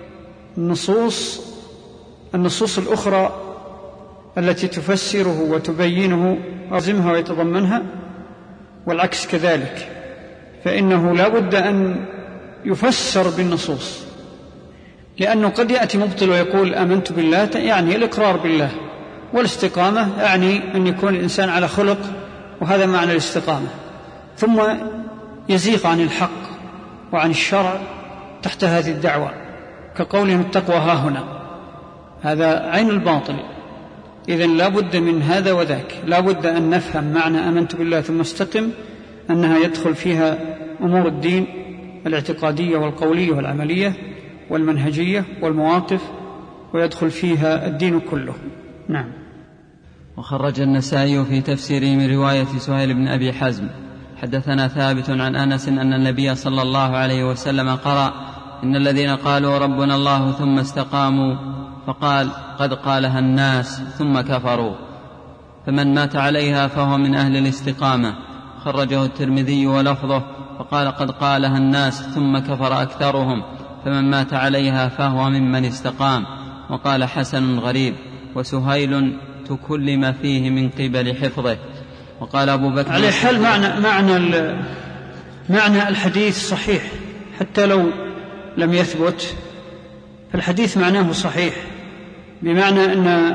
[SPEAKER 1] النصوص الأخرى التي تفسره وتبينه وتلزمها ويتضمنها، والعكس كذلك، فإنه لا بد أن يفسر بالنصوص، لأنه قد يأتي مبطل ويقول آمنت بالله يعني الإقرار بالله، والاستقامة يعني أن يكون الإنسان على خلق، وهذا معنى الاستقامة، ثم يزيغ عن الحق وعن الشرع تحت هذه الدعوة، كقولهم التقوى هاهنا، هذا عين الباطل. إذن لا بد من هذا وذاك، لا بد أن نفهم معنى آمنت بالله ثم استقم أنها يدخل فيها أمور الدين الاعتقادية والقولية والعملية والمنهجية والمواقف، ويدخل فيها الدين كله. نعم.
[SPEAKER 3] وخرج النسائي في تفسيره من رواية سهيل بن أبي حزم حدثنا ثابت عن أنس أن النبي صلى الله عليه وسلم قرأ إن الذين قالوا ربنا الله ثم استقاموا، فقال قد قالها الناس ثم كفروا، فمن مات عليها فهو من أهل الاستقامة. خرجه الترمذي ولفظه فقال قد قالها الناس ثم كفر أكثرهم، فمن مات عليها فهو ممن استقام. وقال حسن غريب، وسهيل تكلم فيه من قبل حفظه. وقال أبو بكر
[SPEAKER 1] على حال معنى الحديث صحيح، حتى لو لم يثبت فالحديث معناه صحيح، بمعنى أن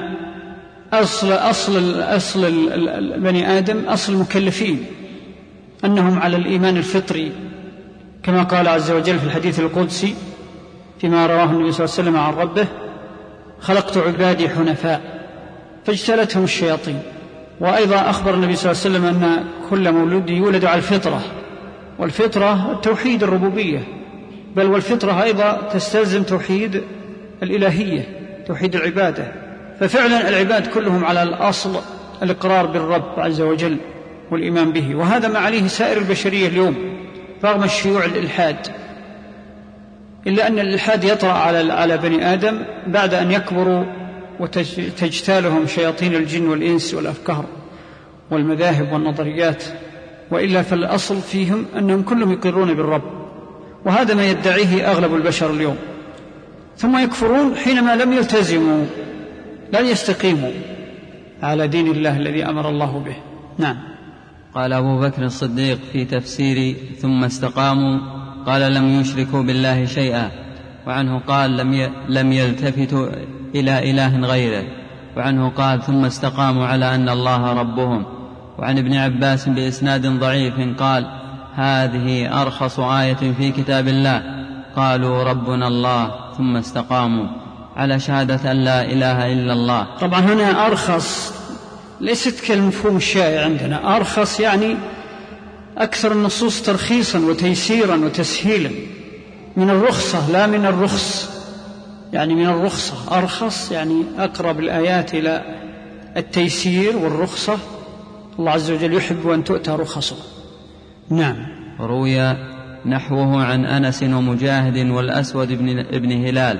[SPEAKER 1] أصل بني آدم أصل المكلفين أنهم على الإيمان الفطري، كما قال عز وجل في الحديث القدسي فيما رواه النبي صلى الله عليه وسلم عن ربه خلقت عبادي حنفاء فاجتلتهم الشياطين. وأيضا أخبر النبي صلى الله عليه وسلم أن كل مولود يولد على الفطرة، والفطرة توحيد الربوبية، بل والفطرة أيضا تستلزم توحيد الإلهية، توحيد العبادة. ففعلا العباد كلهم على الأصل الإقرار بالرب عز وجل والإيمان به، وهذا ما عليه سائر البشرية اليوم رغم الشيوع الإلحاد، إلا أن الإلحاد يطرأ على بني آدم بعد أن يكبروا وتجتالهم شياطين الجن والإنس والأفكار والمذاهب والنظريات، وإلا فالأصل فيهم أنهم كلهم يقرون بالرب، وهذا ما يدعيه أغلب البشر اليوم، ثم يكفرون حينما لم يلتزموا، لن يستقيموا على دين الله الذي أمر الله به. نعم.
[SPEAKER 3] قال أبو بكر الصديق في تفسير ثم استقاموا قال لم يشركوا بالله شيئا، وعنه قال لم يلتفتوا إلى إله غيره، وعنه قال ثم استقاموا على أن الله ربهم. وعن ابن عباس بإسناد ضعيف قال هذه أرخص آية في كتاب الله، قالوا ربنا الله ثم استقاموا على شهادة أن لا إله إلا الله.
[SPEAKER 1] طبعا هنا أرخص ليست كالمفهوم الشائع عندنا، أرخص يعني أكثر النصوص ترخيصا وتيسيرا وتسهيلا، من الرخصة لا من الرخص، يعني من الرخصة. أرخص يعني أقرب الآيات إلى التيسير والرخصة، الله عز وجل يحب أن تؤتى رخصه. نعم.
[SPEAKER 3] روي نحوه عن أنس ومجاهد والأسود بن هلال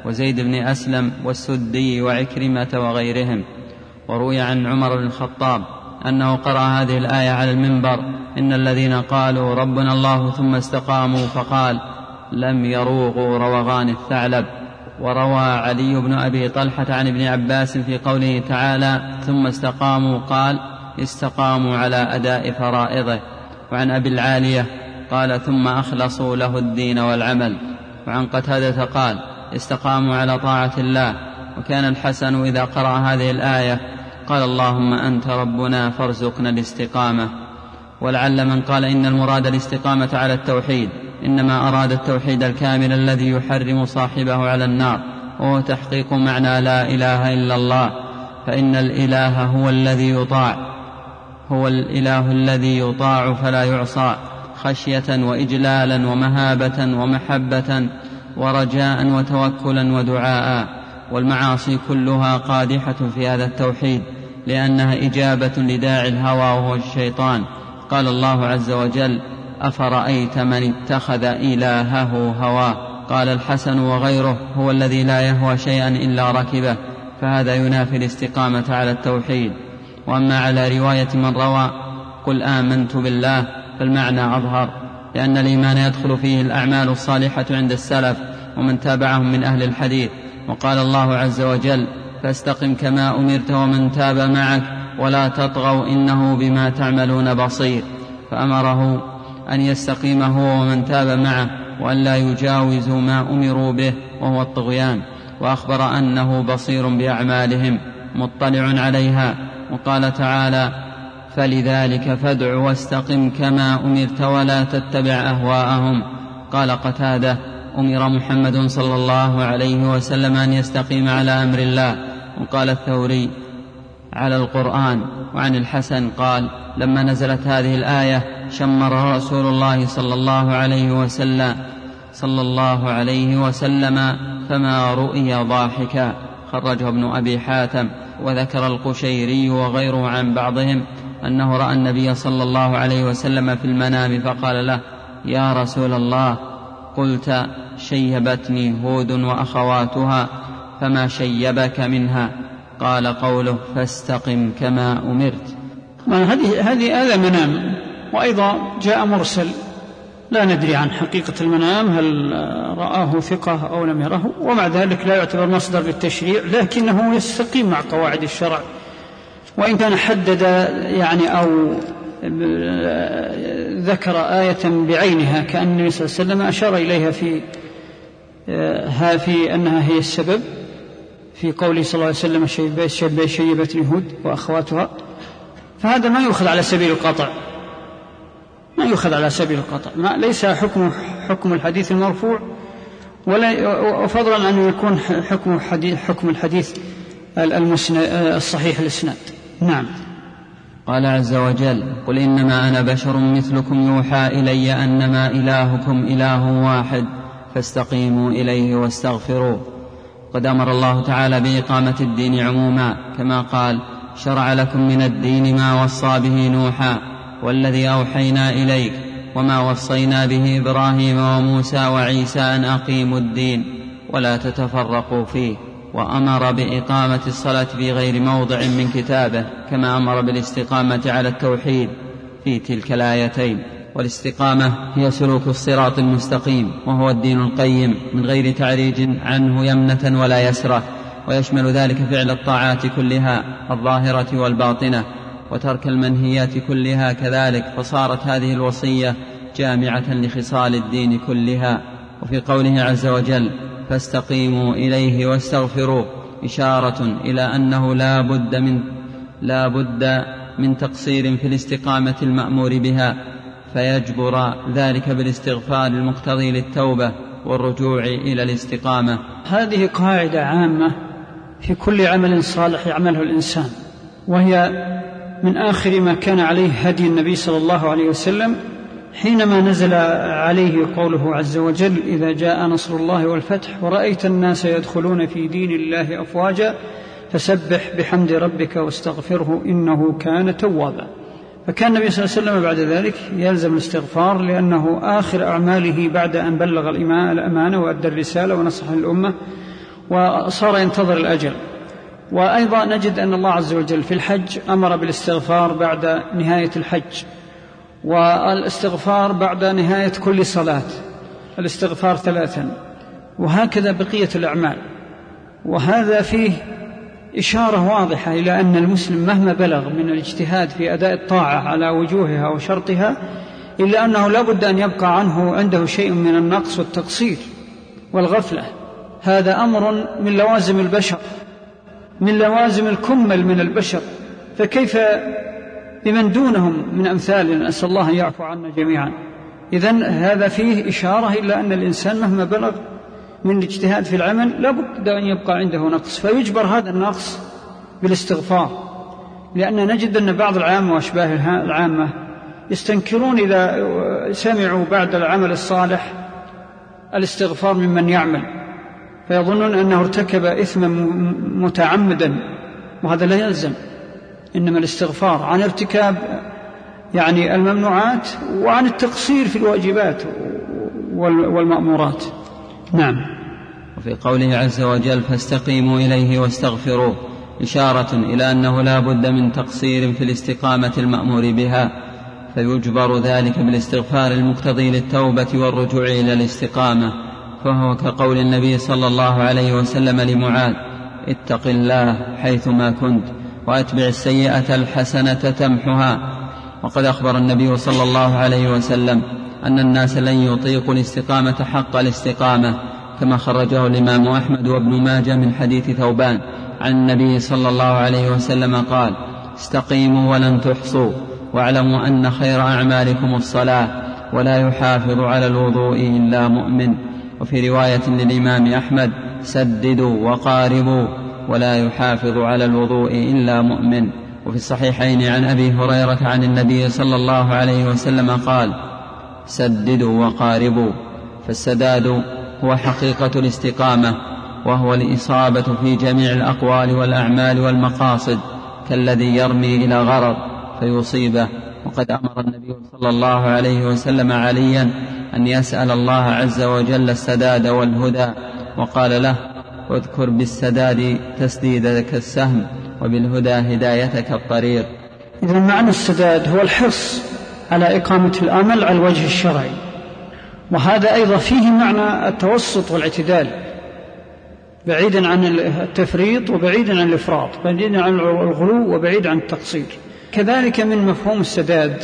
[SPEAKER 3] وزيد بن أسلم والسدي وعكرمة وغيرهم. وروي عن عمر بن الخطاب أنه قرأ هذه الآية على المنبر: إن الذين قالوا ربنا الله ثم استقاموا فقال لم يروغوا روغان الثعلب. وروى علي بن أبي طلحة عن ابن عباس في قوله تعالى ثم استقاموا قال استقاموا على أداء فرائضه. وعن أبي العالية قال ثم أخلصوا له الدين والعمل. وعن قتادة قال استقاموا على طاعة الله. وكان الحسن إذا قرأ هذه الآية قال اللهم أنت ربنا فارزقنا الاستقامة. ولعل من قال إن المراد الاستقامة على التوحيد إنما أراد التوحيد الكامل الذي يحرم صاحبه على النار، وهو تحقيق معنى لا إله إلا الله، فإن الإله هو الذي يطاع، هو الإله الذي يطاع فلا يعصى، خشية وإجلالا ومهابة ومحبة ورجاء وتوكلا ودعاء. والمعاصي كلها قادحة في هذا التوحيد لأنها إجابة لداعي الهوى وهو الشيطان. قال الله عز وجل أفرأيت من اتخذ إلهه هواه. قال الحسن وغيره هو الذي لا يهوى شيئا إلا ركبه، فهذا ينافي الاستقامة على التوحيد. وأما على رواية من روى قل آمنت بالله فالمعنى أظهر، لأن الإيمان يدخل فيه الأعمال الصالحة عند السلف ومن تابعهم من أهل الحديث. وقال الله عز وجل فاستقم كما أمرت ومن تاب معك ولا تطغوا إنه بما تعملون بصير، فأمره أن يستقيم هو ومن تاب معه وأن لا يجاوزوا ما أمروا به وهو الطغيان، وأخبر أنه بصير بأعمالهم مطلع عليها. وقال تعالى فلذلك فادع واستقم كما أمرت ولا تتبع أهواءهم. قال قتادة أمر محمد صلى الله عليه وسلم أن يستقيم على أمر الله. وقال الثوري على القرآن. وعن الحسن قال لما نزلت هذه الآية شمر رسول الله صلى الله عليه وسلم فما رؤي ضاحكا. خرجه ابن أبي حاتم. وذكر القشيري وغيره عن بعضهم أنه رأى النبي صلى الله عليه وسلم في المنام فقال له يا رسول الله قلت شيبتني هود وأخواتها فما شيبك منها؟ قال قوله فاستقم كما أمرت.
[SPEAKER 1] هذا منام. وأيضا جاء مرسل لا ندري عن حقيقة المنام هل رآه ثقة أو لم يره، ومع ذلك لا يعتبر مصدر للتشريع، لكنه يستقيم مع قواعد الشرع. وإن كان حدد أو ذكر آية بعينها كأن النبي صلى الله عليه وسلم أشار إليها في أنها هي السبب في قوله صلى الله عليه وسلم شيبتني هود وأخواتها، فهذا ما يؤخذ على سبيل القطع، ليس حكم الحديث المرفوع، وفضلا أن يكون حكم الحديث الصحيح الإسناد. نعم.
[SPEAKER 3] قال عز وجل قل إنما أنا بشر مثلكم يوحى إلي أنما إلهكم إله واحد فاستقيموا إليه واستغفروه. قد أمر الله تعالى بإقامة الدين عموما كما قال شرع لكم من الدين ما وصى به نوحا والذي أوحينا إليك وما وصينا به إبراهيم وموسى وعيسى أن أقيموا الدين ولا تتفرقوا فيه. وأمر بإقامة الصلاة في غير موضع من كتابه كما أمر بالاستقامة على التوحيد في تلك الآيتين. والاستقامة هي سلوك الصراط المستقيم وهو الدين القيم من غير تعريج عنه يمنة ولا يسرة، ويشمل ذلك فعل الطاعات كلها الظاهرة والباطنة وترك المنهيات كلها كذلك، فصارت هذه الوصية جامعة لخصال الدين كلها. وفي قوله عز وجل فاستقيموا إليه واستغفروه إشارة إلى أنه لا بد من تقصير في الاستقامة المأمور بها، فيجبر ذلك بالاستغفار المقتضي للتوبة والرجوع إلى الاستقامة.
[SPEAKER 1] هذه قاعدة عامة في كل عمل صالح يعمله الإنسان، وهي من آخر ما كان عليه هدي النبي صلى الله عليه وسلم حينما نزل عليه قوله عز وجل إذا جاء نصر الله والفتح ورأيت الناس يدخلون في دين الله أفواجا فسبح بحمد ربك واستغفره إنه كان توابا. فكان النبي صلى الله عليه وسلم بعد ذلك يلزم الاستغفار، لأنه آخر أعماله بعد أن بلغ الأمانة وأدى الرسالة ونصح الأمة وصار ينتظر الأجل. وأيضا نجد أن الله عز وجل في الحج أمر بالاستغفار بعد نهاية الحج، والاستغفار بعد نهاية كل صلاة، الاستغفار 3، وهكذا بقية الأعمال. وهذا فيه إشارة واضحة إلى أن المسلم مهما بلغ من الاجتهاد في أداء الطاعة على وجوهها وشرطها، إلا أنه لا بد أن يبقى عنده شيء من النقص والتقصير والغفلة. هذا أمر من لوازم البشر، من لوازم الكمل من البشر، فكيف بمن دونهم من أمثالنا؟ أسأل الله أن يعفو عنا جميعا. إذن هذا فيه إشارة إلى أن الإنسان مهما بلغ من الاجتهاد في العمل لا بد أن يبقى عنده نقص، فيجبر هذا النقص بالاستغفار. لأن نجد أن بعض العامة وأشباه العامة يستنكرون إذا سمعوا بعد العمل الصالح الاستغفار ممن يعمل، فيظنون أنه ارتكب إثما متعمدا، وهذا لا يلزم. إنما الاستغفار عن ارتكاب الممنوعات وعن التقصير في الواجبات والمأمورات. نعم.
[SPEAKER 3] وفي قوله عز وجل فاستقيموا إليه واستغفروه إشارة إلى أنه لا بد من تقصير في الاستقامة المأمور بها، فيجبر ذلك بالاستغفار المقتضي للتوبة والرجوع إلى الاستقامة، فهو كقول النبي صلى الله عليه وسلم لمعاذ اتق الله حيثما كنت وأتبع السيئة الحسنة تمحها. وقد أخبر النبي صلى الله عليه وسلم أن الناس لن يطيقوا الاستقامة حق الاستقامة، كما خرجه الإمام أحمد وابن ماجه من حديث ثوبان عن النبي صلى الله عليه وسلم قال استقيموا ولن تحصوا، واعلموا أن خير أعمالكم الصلاة، ولا يحافظ على الوضوء إلا مؤمن. وفي رواية للإمام أحمد سددوا وقاربوا، ولا يحافظ على الوضوء إلا مؤمن. وفي الصحيحين عن أبي هريرة عن النبي صلى الله عليه وسلم قال سددوا وقاربوا. فالسداد هو حقيقة الاستقامة، وهو الإصابة في جميع الأقوال والأعمال والمقاصد، كالذي يرمي إلى غرض فيصيبه. وقد أمر النبي صلى الله عليه وسلم عليا أن يسأل الله عز وجل السداد والهدى، وقال له واذكر بالسداد تسديدك السهم، وبالهدى هدايتك الطريق.
[SPEAKER 1] إذن معنى السداد هو الحرص على إقامة الأمل على الوجه الشرعي، وهذا أيضا فيه معنى التوسط والاعتدال، بعيدا عن التفريط وبعيدا عن الإفراط، بعيدا عن الغلو وبعيد عن التقصير. كذلك من مفهوم السداد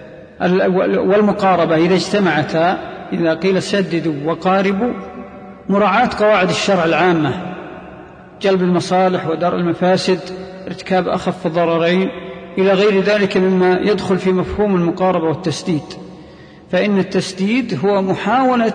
[SPEAKER 1] والمقاربة إذا اجتمعتا، إذا قيل سددوا وقاربوا، مراعاة قواعد الشرع العامة، جلب المصالح ودرء المفاسد، ارتكاب أخف الضررين، إلى غير ذلك مما يدخل في مفهوم المقاربة والتسديد. فإن التسديد هو محاولة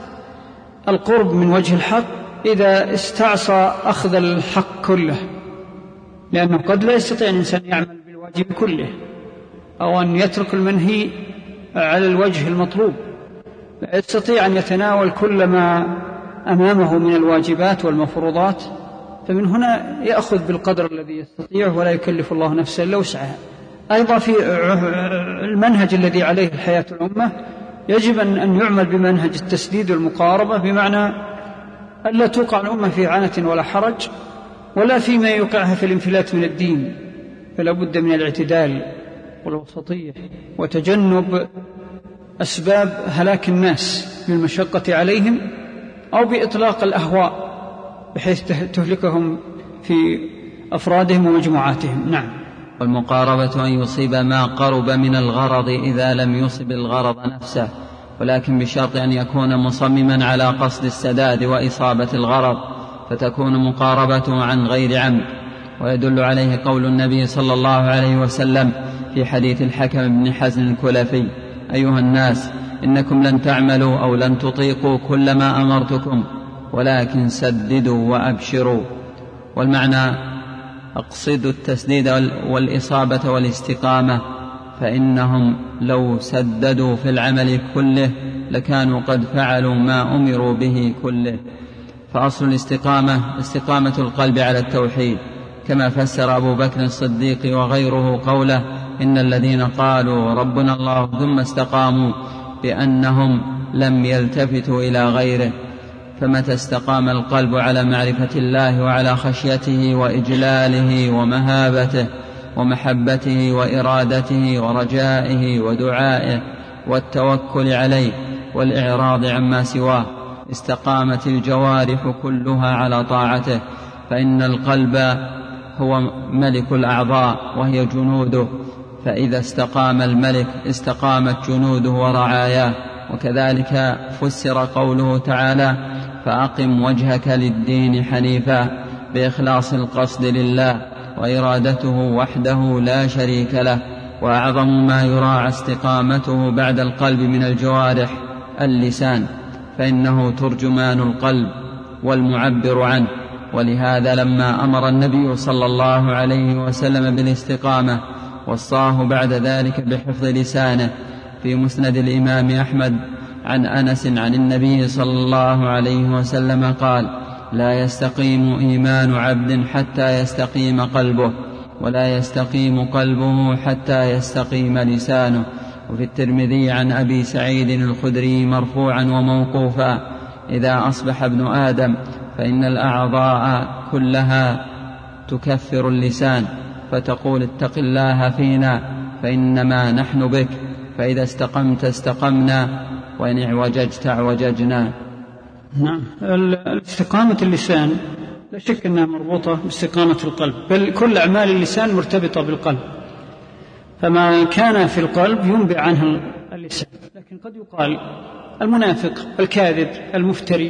[SPEAKER 1] القرب من وجه الحق إذا استعصى أخذ الحق كله، لأنه قد لا يستطيع الإنسان يعمل بالواجب كله، أو أن يترك المنهي على الوجه المطلوب، يستطيع أن يتناول كل ما أمامه من الواجبات والمفروضات، فمن هنا يأخذ بالقدر الذي يستطيع، ولا يكلف الله نفسا إلا وسعها. أيضا في المنهج الذي عليه الحياة الأمة يجب أن يعمل بمنهج التسديد والمقاربة، بمعنى أن لا توقع الأمة في عنة ولا حرج، ولا فيما يوقعها في الانفلات من الدين، فلا بد من الاعتدال والوسطية، وتجنب أسباب هلاك الناس بالمشقة عليهم أو بإطلاق الأهواء بحيث تهلكهم في أفرادهم ومجموعاتهم. نعم.
[SPEAKER 3] والمقاربة أن يصيب ما قرب من الغرض إذا لم يصب الغرض نفسه، ولكن بشرط أن يكون مصمما على قصد السداد وإصابة الغرض، فتكون مقاربته عن غير عمد. ويدل عليه قول النبي صلى الله عليه وسلم في حديث الحكم بن حزن الكلفي أيها الناس إنكم لن تعملوا أو لن تطيقوا كل ما أمرتكم، ولكن سددوا وأبشروا. والمعنى أقصدوا التسديد والإصابة والاستقامة، فإنهم لو سددوا في العمل كله لكانوا قد فعلوا ما أمروا به كله. فأصل الاستقامة استقامة القلب على التوحيد، كما فسر أبو بكر الصديق وغيره قوله إن الذين قالوا ربنا الله ثم استقاموا بأنهم لم يلتفتوا إلى غيره. فمتى استقام القلب على معرفة الله وعلى خشيته وإجلاله ومهابته ومحبته وإرادته ورجائه ودعائه والتوكل عليه والإعراض عما سواه، استقامت الجوارح كلها على طاعته، فإن القلب هو ملك الأعضاء وهي جنوده، فإذا استقام الملك استقامت جنوده ورعاياه. وكذلك فسر قوله تعالى: فأقم وجهك للدين حنيفا، بإخلاص القصد لله وإرادته وحده لا شريك له. وأعظم ما يراعى استقامته بعد القلب من الجوارح اللسان، فإنه ترجمان القلب والمعبر عنه. ولهذا لما أمر النبي صلى الله عليه وسلم بالاستقامة وصاه بعد ذلك بحفظ لسانه. في مسند الإمام أحمد عن أنس عن النبي صلى الله عليه وسلم قال: لا يستقيم إيمان عبد حتى يستقيم قلبه، ولا يستقيم قلبه حتى يستقيم لسانه. وفي الترمذي عن أبي سعيد الخدري مرفوعا وموقوفا: إذا أصبح ابن آدم فإن الأعضاء كلها تكفر اللسان، فتقول: اتق الله فينا فإنما نحن بك، فإذا استقمت استقمنا وإن اعوججت اعوججنا.
[SPEAKER 1] نعم، استقامة اللسان لا شك أنها مربوطة باستقامة القلب، بل كل أعمال اللسان مرتبطة بالقلب، فما كان في القلب ينبع عنه اللسان. لكن قد يقال المنافق، الكاذب، المفتري،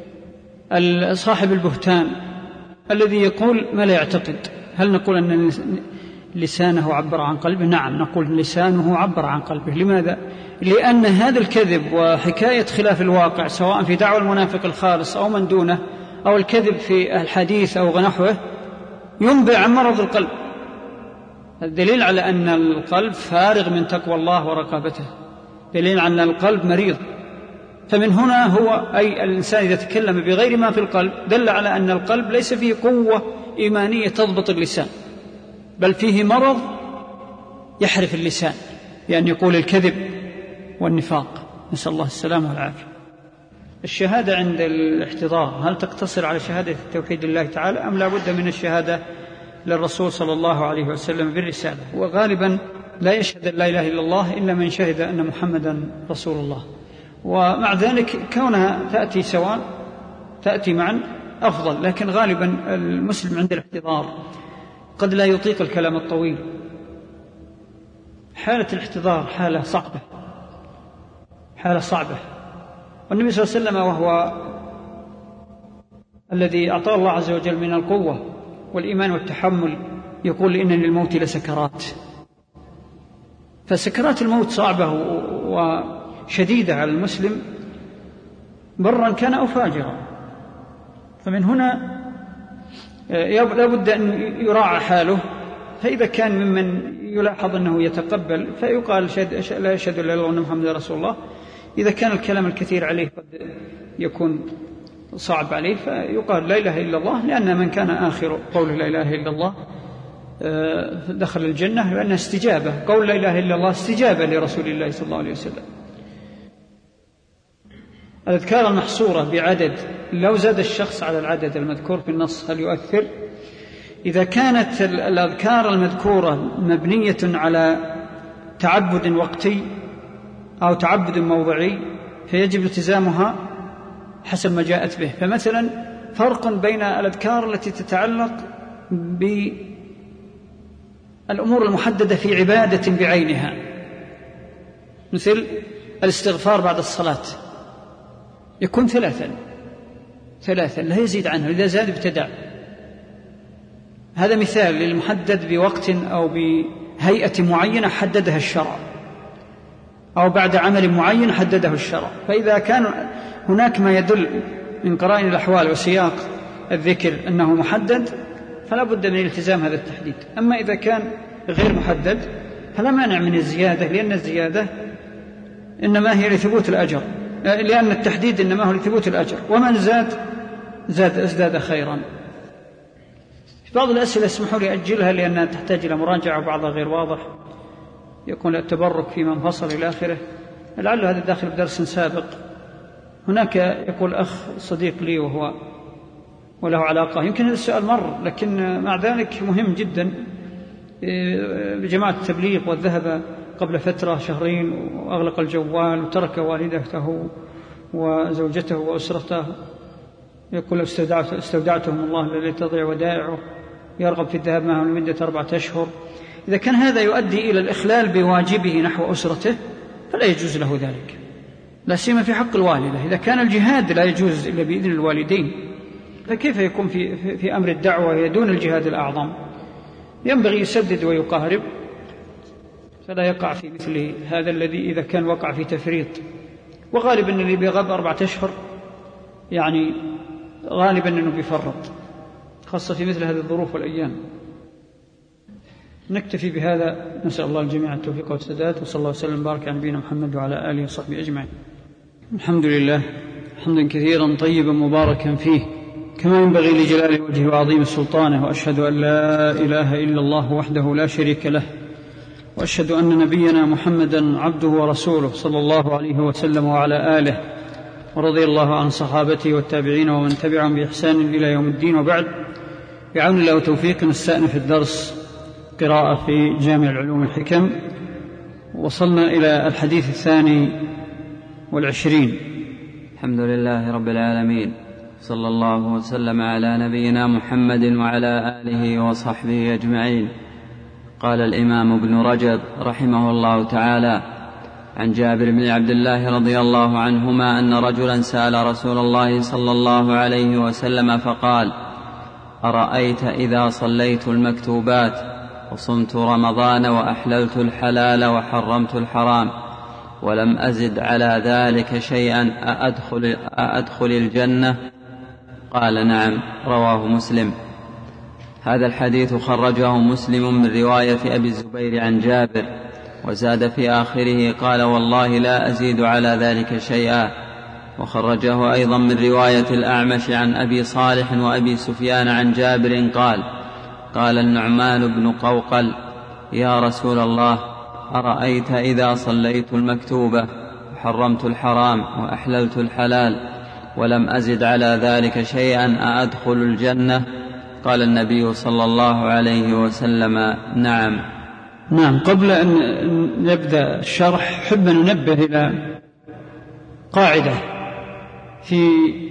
[SPEAKER 1] صاحب البهتان، الذي يقول ما لا يعتقد، هل نقول أن لسانه عبر عن قلبه؟ نعم، نقول لسانه عبر عن قلبه. لماذا؟ لأن هذا الكذب وحكاية خلاف الواقع، سواء في دعوى المنافق الخالص أو من دونه، أو الكذب في الحديث أو نحوه، ينبع عن مرض القلب. الدليل على أن القلب فارغ من تقوى الله ورقابته، دليل على أن القلب مريض. فمن هنا هو أي الإنسان إذا تكلم بغير ما في القلب دل على أن القلب ليس فيه قوة إيمانية تضبط اللسان، بل فيه مرض يحرف اللسان بأن يقول الكذب والنفاق، نسأل الله السلامة والعافية. الشهادة عند الاحتضار هل تقتصر على شهادة توحيد الله تعالى، أم لا بد من الشهادة للرسول صلى الله عليه وسلم بالرسالة؟ وغالبا لا يشهد أن لا إله إلا الله إلا من شهد أن محمدا رسول الله. ومع ذلك كونها تأتي سواء تأتي معا أفضل، لكن غالبا المسلم عند الاحتضار قد لا يطيق الكلام الطويل. حالة الاحتضار حالة صعبة، والنبي صلى الله عليه وسلم وهو الذي أعطاه الله عز وجل من القوة والإيمان والتحمل يقول: إن للموت لسكرات. فسكرات الموت صعبة وشديدة على المسلم برا كان أو فاجرا. فمن هنا لا بد أن يراعى حاله، فإذا كان ممن يلاحظ أنه يتقبل فيقال لا يشهد إلا الله وأن محمد رسول الله. إذا كان الكلام الكثير عليه قد يكون صعب عليه فيقال لا إله إلا الله، لأن من كان آخر قول لا إله إلا الله دخل الجنة، لأنها استجابة. قول لا إله إلا الله استجابة لرسول الله صلى الله عليه وسلم. الأذكار المحصورة بعدد، لو زاد الشخص على العدد المذكور في النص هل يؤثر؟ إذا كانت الأذكار المذكورة مبنية على تعبد وقتي أو تعبد موضعي فيجب التزامها حسب ما جاءت به. فمثلا فرق بين الأذكار التي تتعلق بالأمور المحددة في عبادة بعينها، مثل الاستغفار بعد الصلاة يكون ثلاثا لا يزيد عنه، إذا زاد ابتدع. هذا مثال للمحدد بوقت أو بهيئة معينة حددها الشرع، أو بعد عمل معين حدده الشرع. فإذا كان هناك ما يدل من قرائن الأحوال وسياق الذكر أنه محدد فلا بد من التزام هذا التحديد. أما إذا كان غير محدد فلا مانع من الزيادة، لأن الزيادة إنما هي لثبوت الأجر، لأن التحديد إنما هو لثبوت الأجر، ومن ازداد خيرا. في بعض الأسئلة اسمحوا لي أجلها لأنها تحتاج إلى مراجعة وبعضها غير واضح، يكون التبرك فيما انفصل إلى آخره، لعل هذا داخل بدرس سابق هناك يقول أخ صديق لي وله علاقة، يمكن هذا السؤال مر، لكن مع ذلك مهم جدا بجماعة التبليغ، وذهب قبل فترة 2 شهر وأغلق الجوال وترك والدته وزوجته وأسرته، يقول استودعتهم الله الذي تضيع ودائعه، يرغب في الذهاب معهم لمدة 4 أشهر. إذا كان هذا يؤدي إلى الإخلال بواجبه نحو أسرته فلا يجوز له ذلك، لا سيما في حق الوالدة. إذا كان الجهاد لا يجوز إلا بإذن الوالدين، فكيف يكون في أمر الدعوة يدون الجهاد الأعظم؟ ينبغي يسدد ويقارب، فلا يقع في مثل هذا الذي إذا كان وقع في تفريط. وغالبا اللي بيغاب 4 أشهر يعني غالبا أنه بيفرط، خاصة في مثل هذه الظروف والأيام. نكتفي بهذا، نسأل الله الجميع التوفيق والسداد، وصلى الله وسلم وبارك على نبينا محمد وعلى آله وصحبه أجمعين. الحمد لله حمدا كثيرا طيبا مباركا فيه، كما ينبغي لجلال وجهه وعظيم سلطانه. وأشهد أن لا إله إلا الله وحده لا شريك له، وأشهد أن نبينا محمدا عبده ورسوله صلى الله عليه وسلم وعلى آله، ورضي الله عن صحابته والتابعين ومن تبعهم بإحسان إلى يوم الدين. وبعد، بعون الله وتوفيق نستأنف الدرس قراءة في جامع العلوم الحكم، وصلنا إلى الحديث 22.
[SPEAKER 3] الحمد لله رب العالمين، صلى الله وسلم على نبينا محمد وعلى آله وصحبه أجمعين. قال الإمام ابن رجب رحمه الله تعالى عن جابر بن عبد الله رضي الله عنهما أن رجلا سأل رسول الله صلى الله عليه وسلم فقال: أرأيت إذا صليت المكتوبات وصمت رمضان وأحللت الحلال وحرمت الحرام ولم أزد على ذلك شيئا أأدخل الجنة؟ قال: نعم. رواه مسلم. هذا الحديث خرجه مسلم من رواية أبي الزبير عن جابر، وزاد في آخره: قال: والله لا أزيد على ذلك شيئا. وخرجه أيضا من رواية الأعمش عن أبي صالح وأبي سفيان عن جابر قال: قال النعمان بن قوقل: يا رسول الله، أرأيت إذا صليت المكتوبة وحرمت الحرام وأحللت الحلال ولم أزد على ذلك شيئا أأدخل الجنة؟ قال النبي صلى الله عليه وسلم: نعم.
[SPEAKER 1] نعم. قبل أن نبدأ الشرح حب ننبه إلى قاعدة في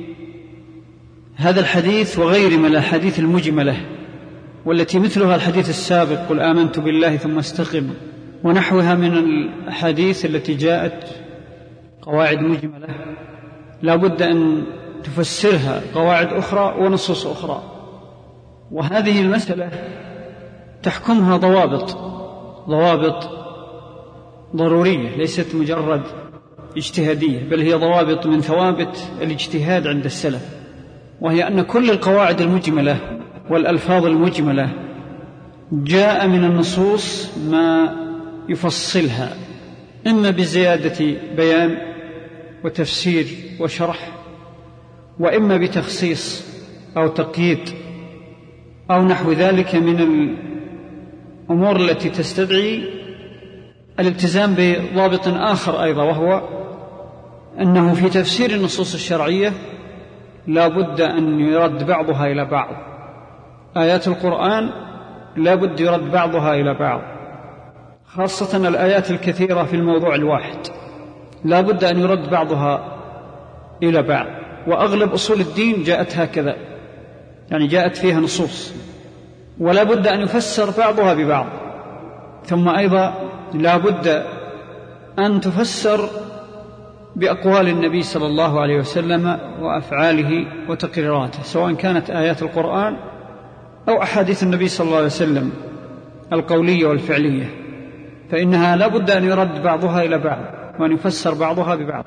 [SPEAKER 1] هذا الحديث وغير من الحديث المجملة، والتي مثلها الحديث السابق: قل آمنت بالله ثم استقم، ونحوها من الأحاديث التي جاءت قواعد مجملة لا بد أن تفسرها قواعد أخرى ونصوص أخرى. وهذه المسألة تحكمها ضوابط ضرورية، ليست مجرد اجتهادية، بل هي ضوابط من ثوابت الاجتهاد عند السلف، وهي أن كل القواعد المجملة والألفاظ المجملة جاء من النصوص ما يفصلها، إما بزيادة بيان وتفسير وشرح، وإما بتخصيص أو تقييد أو نحو ذلك من الأمور التي تستدعي الالتزام بضابط آخر أيضا، وهو أنه في تفسير النصوص الشرعية لا بد أن يرد بعضها إلى بعض. آيات القرآن لا بد يرد بعضها إلى بعض، خاصة الآيات الكثيرة في الموضوع الواحد لا بد أن يرد بعضها إلى بعض. وأغلب أصول الدين جاءت هكذا، يعني جاءت فيها نصوص ولا بد أن يفسر بعضها ببعض. ثم أيضا لا بد أن تفسر بأقوال النبي صلى الله عليه وسلم وأفعاله وتقريراته، سواء كانت آيات القرآن أو أحاديث النبي صلى الله عليه وسلم القولية والفعلية، فإنها لا بد أن يرد بعضها إلى بعض وأن يفسر بعضها ببعض.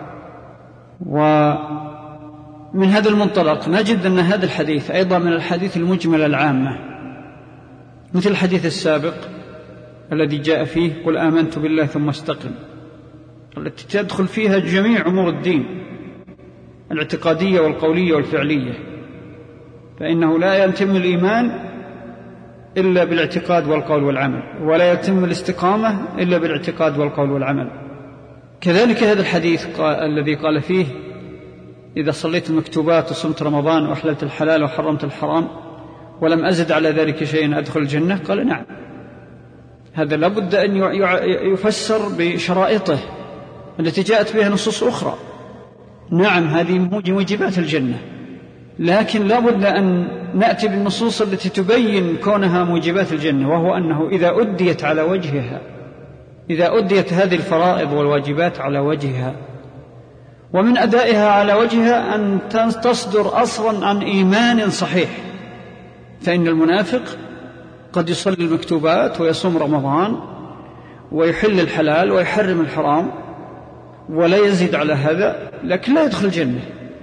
[SPEAKER 1] ومن هذا المنطلق نجد أن هذا الحديث أيضا من الحديث المجمل العامة، مثل الحديث السابق الذي جاء فيه: قل آمنت بالله ثم استقم، التي تدخل فيها جميع أمور الدين الاعتقادية والقولية والفعلية، فإنه لا يتم الإيمان إلا بالاعتقاد والقول والعمل، ولا يتم الاستقامة إلا بالاعتقاد والقول والعمل. كذلك هذا الحديث الذي قال فيه: إذا صليت المكتوبات وصمت رمضان وأحللت الحلال وحرمت الحرام ولم أزد على ذلك شيئا أدخل الجنة؟ قال نعم. هذا لابد أن يفسر بشرائطه التي جاءت بها نصوص أخرى. نعم هذه موجبات الجنة، لكن لابد أن نأتي بالنصوص التي تبين كونها موجبات الجنة، وهو أنه إذا أديت على وجهها، إذا أديت هذه الفرائض والواجبات على وجهها، ومن أدائها على وجهها أن تصدر أصلا عن إيمان صحيح. فإن المنافق قد يصلي المكتوبات ويصوم رمضان ويحل الحلال ويحرم الحرام ولا يزيد على هذا، لكن لا يدخل الجنة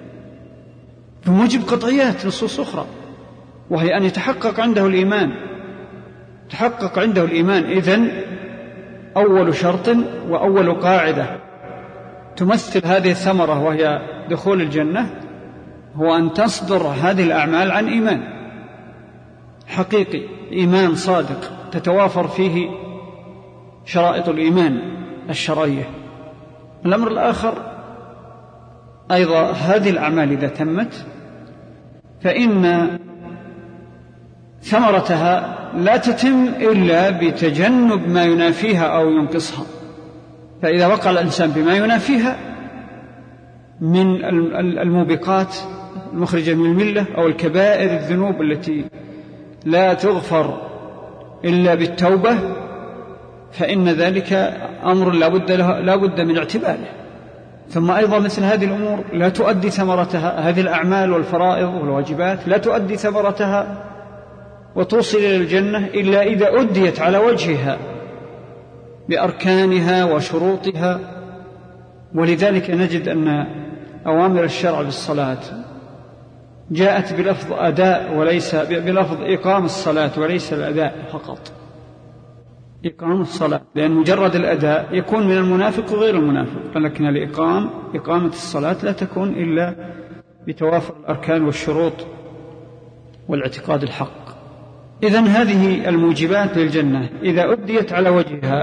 [SPEAKER 1] بموجب قطعيات نصوص أخرى، وهي أن يتحقق عنده الإيمان. تحقق عنده الإيمان إذن أول شرط وأول قاعدة تمثل هذه الثمرة وهي دخول الجنة هو أن تصدر هذه الأعمال عن إيمان حقيقي، إيمان صادق تتوافر فيه شرائط الإيمان الشرعية. الأمر الآخر أيضا هذه الأعمال إذا تمت فإن ثمرتها لا تتم إلا بتجنب ما ينافيها أو ينقصها. فإذا وقع الإنسان بما ينافيها من الموبقات المخرجة من الملة أو الكبائر الذنوب التي لا تغفر إلا بالتوبة، فإن ذلك أمر لا بد من اعتباره. ثم أيضا مثل هذه الأمور لا تؤدي ثمرتها، هذه الأعمال والفرائض والواجبات لا تؤدي ثمرتها وتوصل إلى الجنة إلا إذا أديت على وجهها بأركانها وشروطها. ولذلك نجد أن أوامر الشرع بالصلاة جاءت بلفظ أداء وليس بلفظ إقام الصلاة، وليس الأداء فقط، إقام الصلاة، لأن مجرد الأداء يكون من المنافق وغير المنافق، لكن إقامة الصلاة لا تكون إلا بتوافر الأركان والشروط والاعتقاد الحق. إذن هذه الموجبات للجنة إذا أديت على وجهها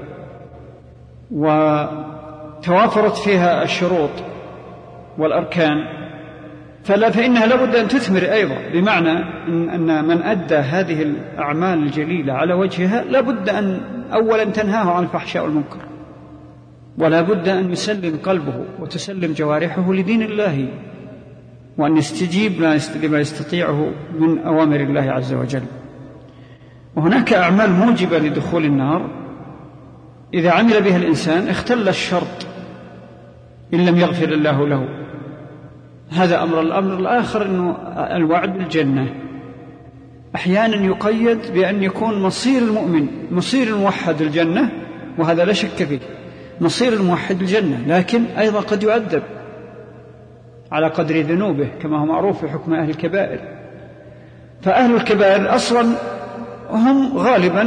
[SPEAKER 1] وتوافرت فيها الشروط والأركان فإنها لابد أن تثمر أيضا، بمعنى أن من أدى هذه الأعمال الجليلة على وجهها لابد أن أولا تنهاه عن الفحشاء والمنكر، ولا بد أن يسلم قلبه وتسلم جوارحه لدين الله، وأن يستجيب لما يستطيعه من أوامر الله عز وجل. وهناك أعمال موجبة لدخول النار إذا عمل بها الإنسان اختل الشرط إن لم يغفر الله له. هذا أمر. الأمر الآخر أنه الوعد بالجنة أحيانا يقيد بأن يكون مصير المؤمن، مصير الموحد الجنة، وهذا لا شك فيه، مصير الموحد الجنة، لكن أيضا قد يعذب على قدر ذنوبه كما هو معروف في حكم أهل الكبائر. فأهل الكبائر أصلا هم غالبا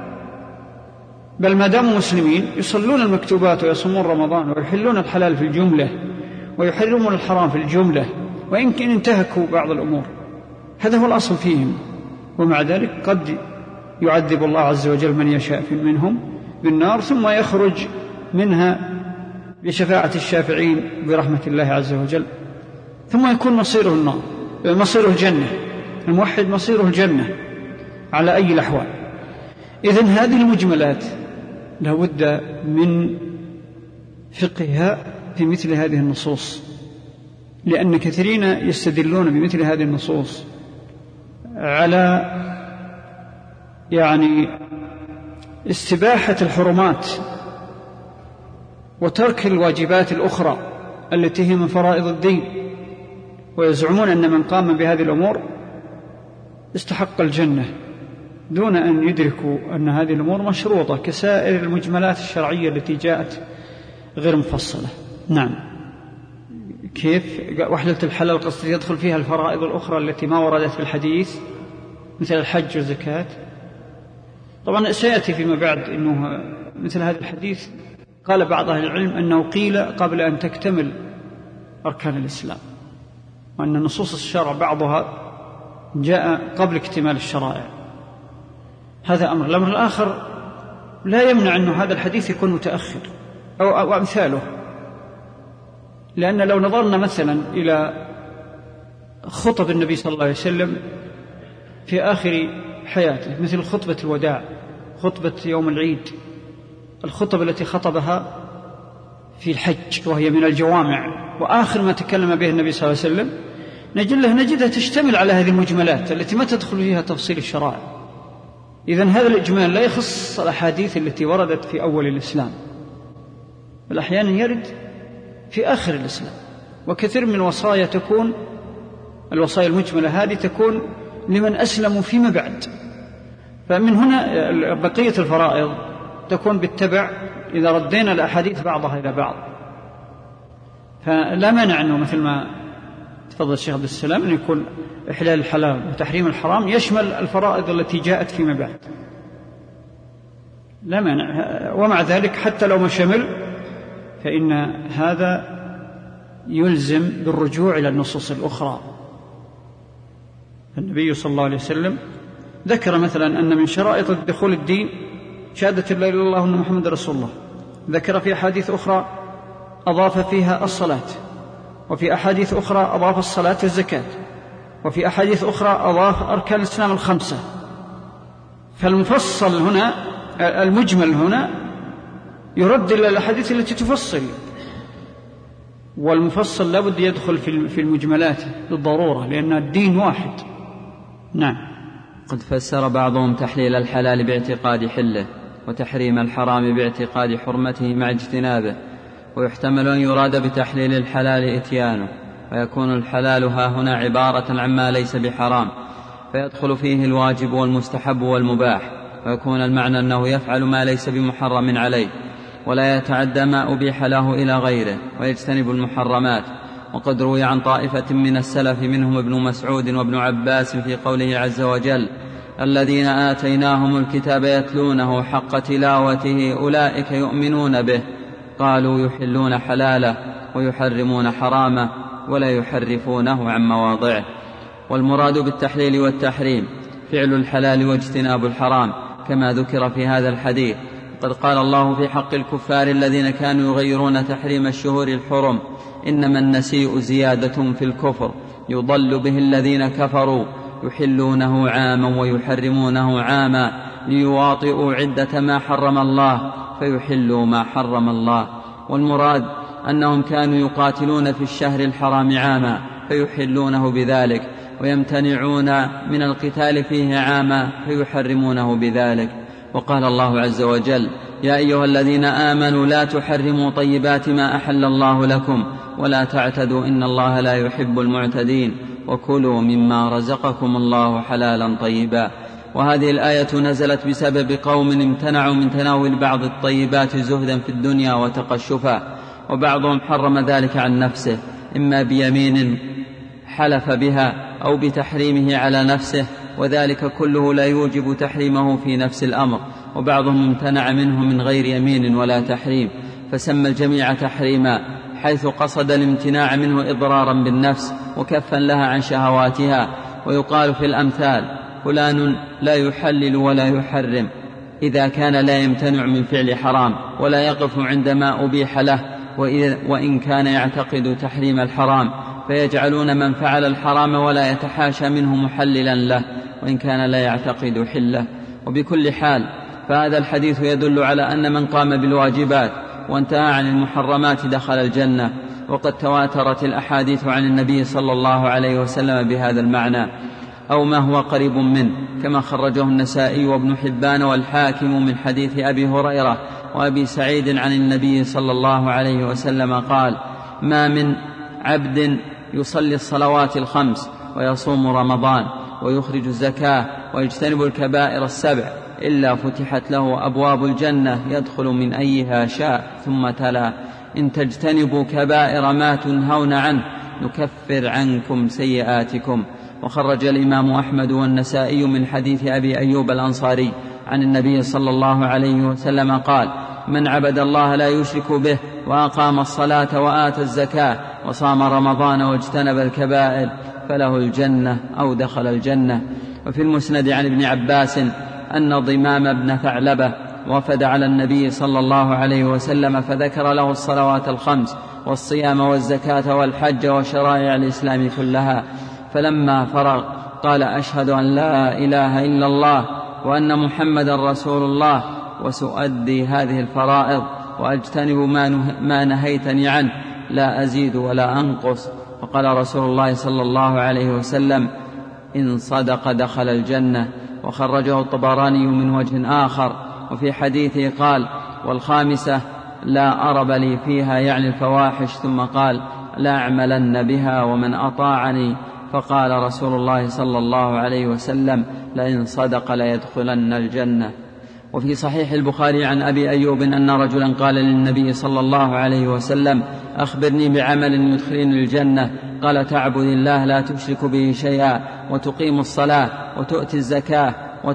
[SPEAKER 1] بل ما داموا مسلمين يصلون المكتوبات ويصومون رمضان ويحلون الحلال في الجملة ويحرمون الحرام في الجملة، وإن كان انتهكوا بعض الأمور، هذا هو الأصل فيهم. ومع ذلك قد يعذب الله عز وجل من يشاء منهم بالنار ثم يخرج منها بشفاعة الشافعين برحمة الله عز وجل، ثم يكون مصيره النار، مصيره الجنة. الموحد مصيره الجنة على أي الأحوال. إذن هذه المجملات لابد من فقهها في مثل هذه النصوص، لأن كثيرين يستدلون بمثل هذه النصوص على استباحة الحرمات وترك الواجبات الأخرى التي هي من فرائض الدين، ويزعمون أن من قام بهذه الأمور استحق الجنة دون أن يدركوا أن هذه الأمور مشروطة كسائر المجملات الشرعية التي جاءت غير مفصلة. نعم. كيف وحدة الحلال قصد يدخل فيها الفرائض الأخرى التي ما وردت في الحديث مثل الحج والزكاة؟ طبعا سيأتي فيما بعد أنه مثل هذا الحديث قال بعض أهل العلم أنه قيل قبل أن تكتمل أركان الإسلام، وأن نصوص الشرع بعضها جاء قبل اكتمال الشرائع. هذا أمر. الأمر الآخر لا يمنع أن هذا الحديث يكون متأخر أو أمثاله، لأن لو نظرنا مثلا إلى خطب النبي صلى الله عليه وسلم في آخر حياته، مثل خطبة الوداع، خطبة يوم العيد، الخطب التي خطبها في الحج وهي من الجوامع، وآخر ما تكلم به النبي صلى الله عليه وسلم نجدها تشتمل على هذه المجملات التي ما تدخل فيها تفصيل الشرائع. إذن هذا الإجمال لا يخص الأحاديث التي وردت في أول الإسلام، بل أحيانا يرد في آخر الإسلام. وكثير من الوصايا تكون، الوصايا المجملة هذه تكون لمن أسلموا فيما بعد. فمن هنا بقية الفرائض تكون بالتبع إذا ردينا الأحاديث بعضها إلى بعض. فلا مانع أنه مثل ما تفضل الشيخ عبد السلام أن يكون إحلال الحلال وتحريم الحرام يشمل الفرائض التي جاءت فيما بعد، لا مانع. ومع ذلك حتى لو ما شمل فإن هذا يلزم بالرجوع إلى النصوص الأخرى. النبي صلى الله عليه وسلم ذكر مثلا أن من شرائط دخول الدين شهادة لا إله إلا الله وأن محمد رسول الله. ذكر في أحاديث أخرى أضاف فيها الصلاة، وفي أحاديث أخرى أضاف الصلاة والزكاة، وفي أحاديث أخرى أضاف أركان الإسلام الخمسة. فالمفصل هنا، المجمل هنا يرد إلى الأحاديث التي تفصل، والمفصل لابد يدخل في المجملات بالضرورة، لأن الدين واحد. نعم.
[SPEAKER 3] قد فسر بعضهم تحليل الحلال باعتقاد حله، وتحريم الحرام باعتقاد حرمته مع اجتنابه، ويحتمل أن يراد بتحليل الحلال إتيانه، ويكون الحلال ها هنا عبارة عما ليس بحرام، فيدخل فيه الواجب والمستحب والمباح، ويكون المعنى أنه يفعل ما ليس بمحرم عليه، ولا يتعدى ما أبيح له إلى غيره، ويجتنب المحرمات. وقد روي عن طائفة من السلف منهم ابن مسعود وابن عباس في قوله عز وجل: الذين آتيناهم الكتاب يتلونه حق تلاوته أولئك يؤمنون به، قالوا يحلون حلاله ويحرمون حرامه ولا يحرفونه عن مواضعه. والمراد بالتحليل والتحريم فعل الحلال واجتناب الحرام، كما ذكر في هذا الحديث. قد قال الله في حق الكفار الذين كانوا يغيرون تحريم الشهور الحرم: إنما النسيء زيادة في الكفر يضل به الذين كفروا يحلونه عاما ويحرمونه عاما ليواطئوا عدة ما حرم الله فيحلوا ما حرم الله. والمراد أنهم كانوا يقاتلون في الشهر الحرام عاما فيحلونه بذلك، ويمتنعون من القتال فيه عاما فيحرمونه بذلك. وقال الله عز وجل: يا أيها الذين آمنوا لا تحرموا طيبات ما أحل الله لكم ولا تعتدوا إن الله لا يحب المعتدين وكلوا مما رزقكم الله حلالا طيبا. وهذه الآية نزلت بسبب قوم امتنعوا من تناول بعض الطيبات زهدا في الدنيا وتقشفا، وبعضهم حرم ذلك عن نفسه، إما بيمين حلف بها أو بتحريمه على نفسه، وذلك كله لا يوجب تحريمه في نفس الأمر. وبعضهم امتنع منه من غير يمين ولا تحريم، فسمى الجميع تحريما، حيث قصد الامتناع منه إضرارا بالنفس وكفا لها عن شهواتها. ويقال في الأمثال: فلان لا يحلل ولا يحرم، إذا كان لا يمتنع من فعل حرام ولا يقف عندما أبيح له، وإن كان يعتقد تحريم الحرام، فيجعلون من فعل الحرام ولا يتحاشى منه محللا له، وإن كان لا يعتقد حله. وبكل حال فهذا الحديث يدل على أن من قام بالواجبات وانتهى عن المحرمات دخل الجنة، وقد تواترت الأحاديث عن النبي صلى الله عليه وسلم بهذا المعنى أو ما هو قريب منه، كما خرجه النسائي وابن حبان والحاكم من حديث أبي هريرة وأبي سعيد عن النبي صلى الله عليه وسلم قال: ما من عبد يصلي الصلوات الخمس ويصوم رمضان ويخرج الزكاة ويجتنب الكبائر السبع إلا فتحت له أبواب الجنة يدخل من أيها شاء، ثم تلا: إن تجتنبوا كبائر ما تنهون عنه نكفر عنكم سيئاتكم. وخرج الإمام أحمد والنسائي من حديث أبي أيوب الأنصاري عن النبي صلى الله عليه وسلم قال: من عبد الله لا يشرك به وأقام الصلاة وآتى الزكاة وصام رمضان واجتنب الكبائر فله الجنة أو دخل الجنة. وفي المسند عن ابن عباس أن ضمام بن ثعلبة وفد على النبي صلى الله عليه وسلم فذكر له الصلوات الخمس والصيام والزكاة والحج وشرائع الإسلام كلها. فلما فرغ قال: أشهد أن لا إله إلا الله وأن محمدا رسول الله، وسؤدي هذه الفرائض وأجتنب ما نهيتني عنه، لا أزيد ولا أنقص. فقال رسول الله صلى الله عليه وسلم: إن صدق دخل الجنة. وخرجه الطبراني من وجه آخر. وفي حديثه قال: والخامسة لا أرب لي فيها، يعني الفواحش، ثم قال: لا أعملن بها ومن أطاعني. فقال رسول الله صلى الله عليه وسلم: لئن صدق ليدخلن الجنة. وفي صحيح البخاري عن أبي أيوب أن رجلا قال للنبي صلى الله عليه وسلم: أخبرني بعمل يدخلني الجنة. قال: تعبد الله لا تشرك به شيئا، وتقيم الصلاة، وتؤتي الزكاة،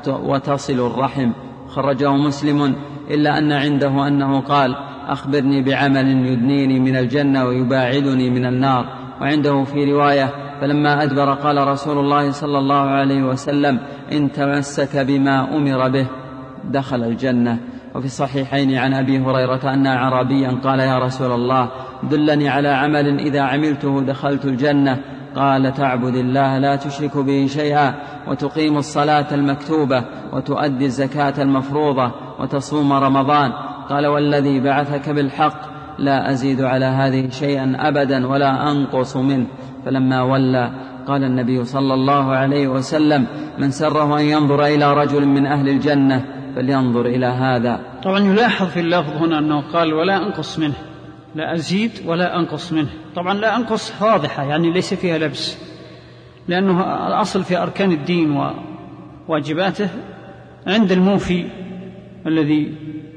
[SPEAKER 3] وتصل الرحم. خرجه مسلم، إلا أن عنده أنه قال: أخبرني بعمل يدنيني من الجنة ويباعدني من النار. وعنده في رواية: فلما أدبر قال رسول الله صلى الله عليه وسلم: إن تمسك بما أمر به دخل الجنة. وفي الصحيحين عن أبي هريرة أن أعرابيا قال: يا رسول الله، دلني على عمل إذا عملته دخلت الجنة. قال: تعبد الله لا تشرك به شيئا، وتقيم الصلاة المكتوبة، وتؤدي الزكاة المفروضة، وتصوم رمضان. قال: والذي بعثك بالحق لا أزيد على هذه شيئا أبدا ولا أنقص منه. فلما ولى قال النبي صلى الله عليه وسلم: من سره أن ينظر إلى رجل من أهل الجنة فلينظر إلى هذا.
[SPEAKER 1] طبعا يلاحظ في اللفظ هنا أنه قال: ولا أنقص منه، لا أزيد ولا أنقص منه. طبعا لا أنقص واضحة، يعني ليس فيها لبس، لأنه الأصل في أركان الدين وواجباته عند الموفي الذي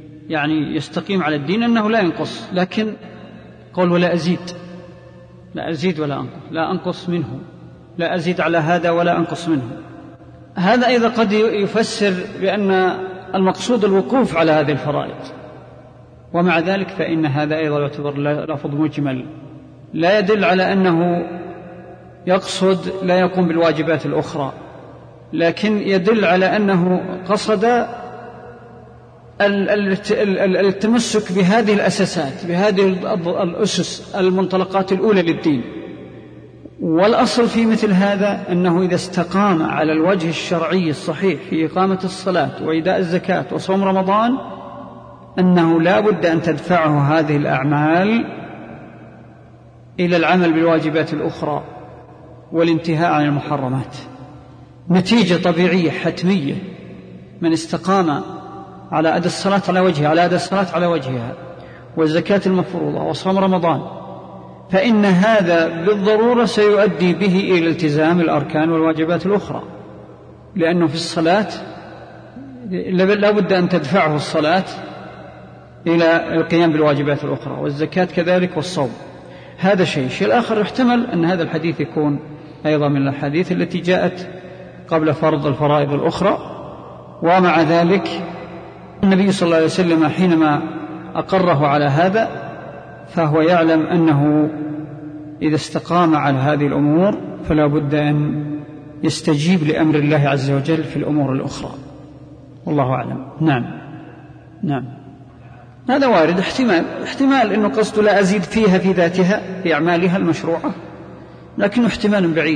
[SPEAKER 1] يعني يستقيم على الدين أنه لا ينقص. لكن قول: ولا أزيد، لا أزيد ولا أنقص، لا أنقص منه، لا أزيد على هذا ولا أنقص منه. هذا أيضا قد يفسر بأن المقصود الوقوف على هذه الفرائض، ومع ذلك فإن هذا أيضا يعتبر لفظ مجمل، لا يدل على أنه يقصد لا يقوم بالواجبات الأخرى، لكن يدل على أنه قصد التمسك بهذه الأساسات، بهذه الأسس، المنطلقات الأولى للدين. والأصل في مثل هذا أنه إذا استقام على الوجه الشرعي الصحيح في إقامة الصلاة وإيداء الزكاة وصوم رمضان، أنه لا بد أن تدفعه هذه الأعمال إلى العمل بالواجبات الأخرى والانتهاء عن المحرمات. نتيجة طبيعية حتمية: من استقام على أداء الصلاة على وجهها، على أداء الصلاة على وجهها، والزكاة المفروضة، وصوم رمضان، فإن هذا بالضرورة سيؤدي به إلى التزام الأركان والواجبات الأخرى، لأنه في الصلاة لا بد أن تدفعه الصلاة إلى القيام بالواجبات الأخرى، والزكاة كذلك، والصوم. هذا شيء الآخر يحتمل أن هذا الحديث يكون أيضا من الأحاديث التي جاءت قبل فرض الفرائض الأخرى. ومع ذلك النبي صلى الله عليه وسلم حينما أقره على هذا فهو يعلم أنه إذا استقام على هذه الأمور فلا بد أن يستجيب لأمر الله عز وجل في الأمور الأخرى، والله أعلم. نعم هذا وارد. احتمال أنه قصد لا أزيد فيها في ذاتها في أعمالها المشروعة، لكنه احتمال بعيد،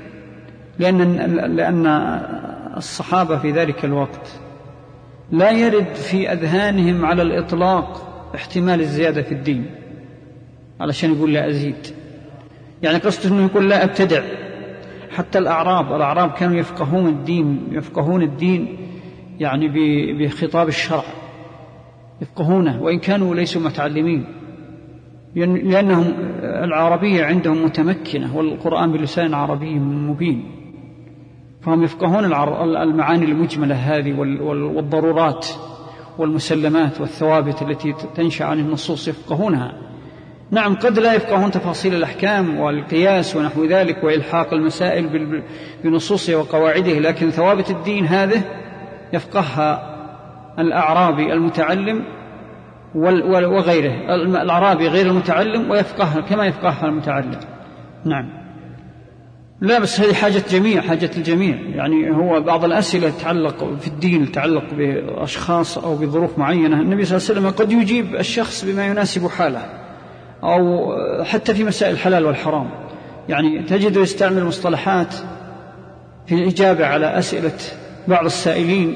[SPEAKER 1] لأن الصحابة في ذلك الوقت لا يرد في أذهانهم على الإطلاق احتمال الزيادة في الدين علشان يقول لا أزيد، يعني قصده أنه يقول لا أبتدع. حتى الأعراب كانوا يفقهون الدين يعني بخطاب الشرع، يفقهونه وإن كانوا ليسوا متعلمين، لأنهم العربية عندهم متمكنة والقرآن بلسان عربي مبين، فهم يفقهون المعاني المجملة هذه والضرورات والمسلمات والثوابت التي تنشأ عن النصوص يفقهونها. نعم قد لا يفقهون تفاصيل الأحكام والقياس ونحو ذلك وإلحاق المسائل بنصوصه وقواعده، لكن ثوابت الدين هذه يفقهها الأعرابي المتعلم وغيره، الأعرابي غير المتعلم ويفقهها كما يفقهها المتعلم. نعم لا بس هذه حاجة الجميع، يعني هو بعض الأسئلة تتعلق في الدين تتعلق بأشخاص أو بظروف معينة، النبي صلى الله عليه وسلم قد يجيب الشخص بما يناسب حاله، أو حتى في مسائل الحلال والحرام. يعني تجد يستعمل مصطلحات في الإجابة على أسئلة بعض السائلين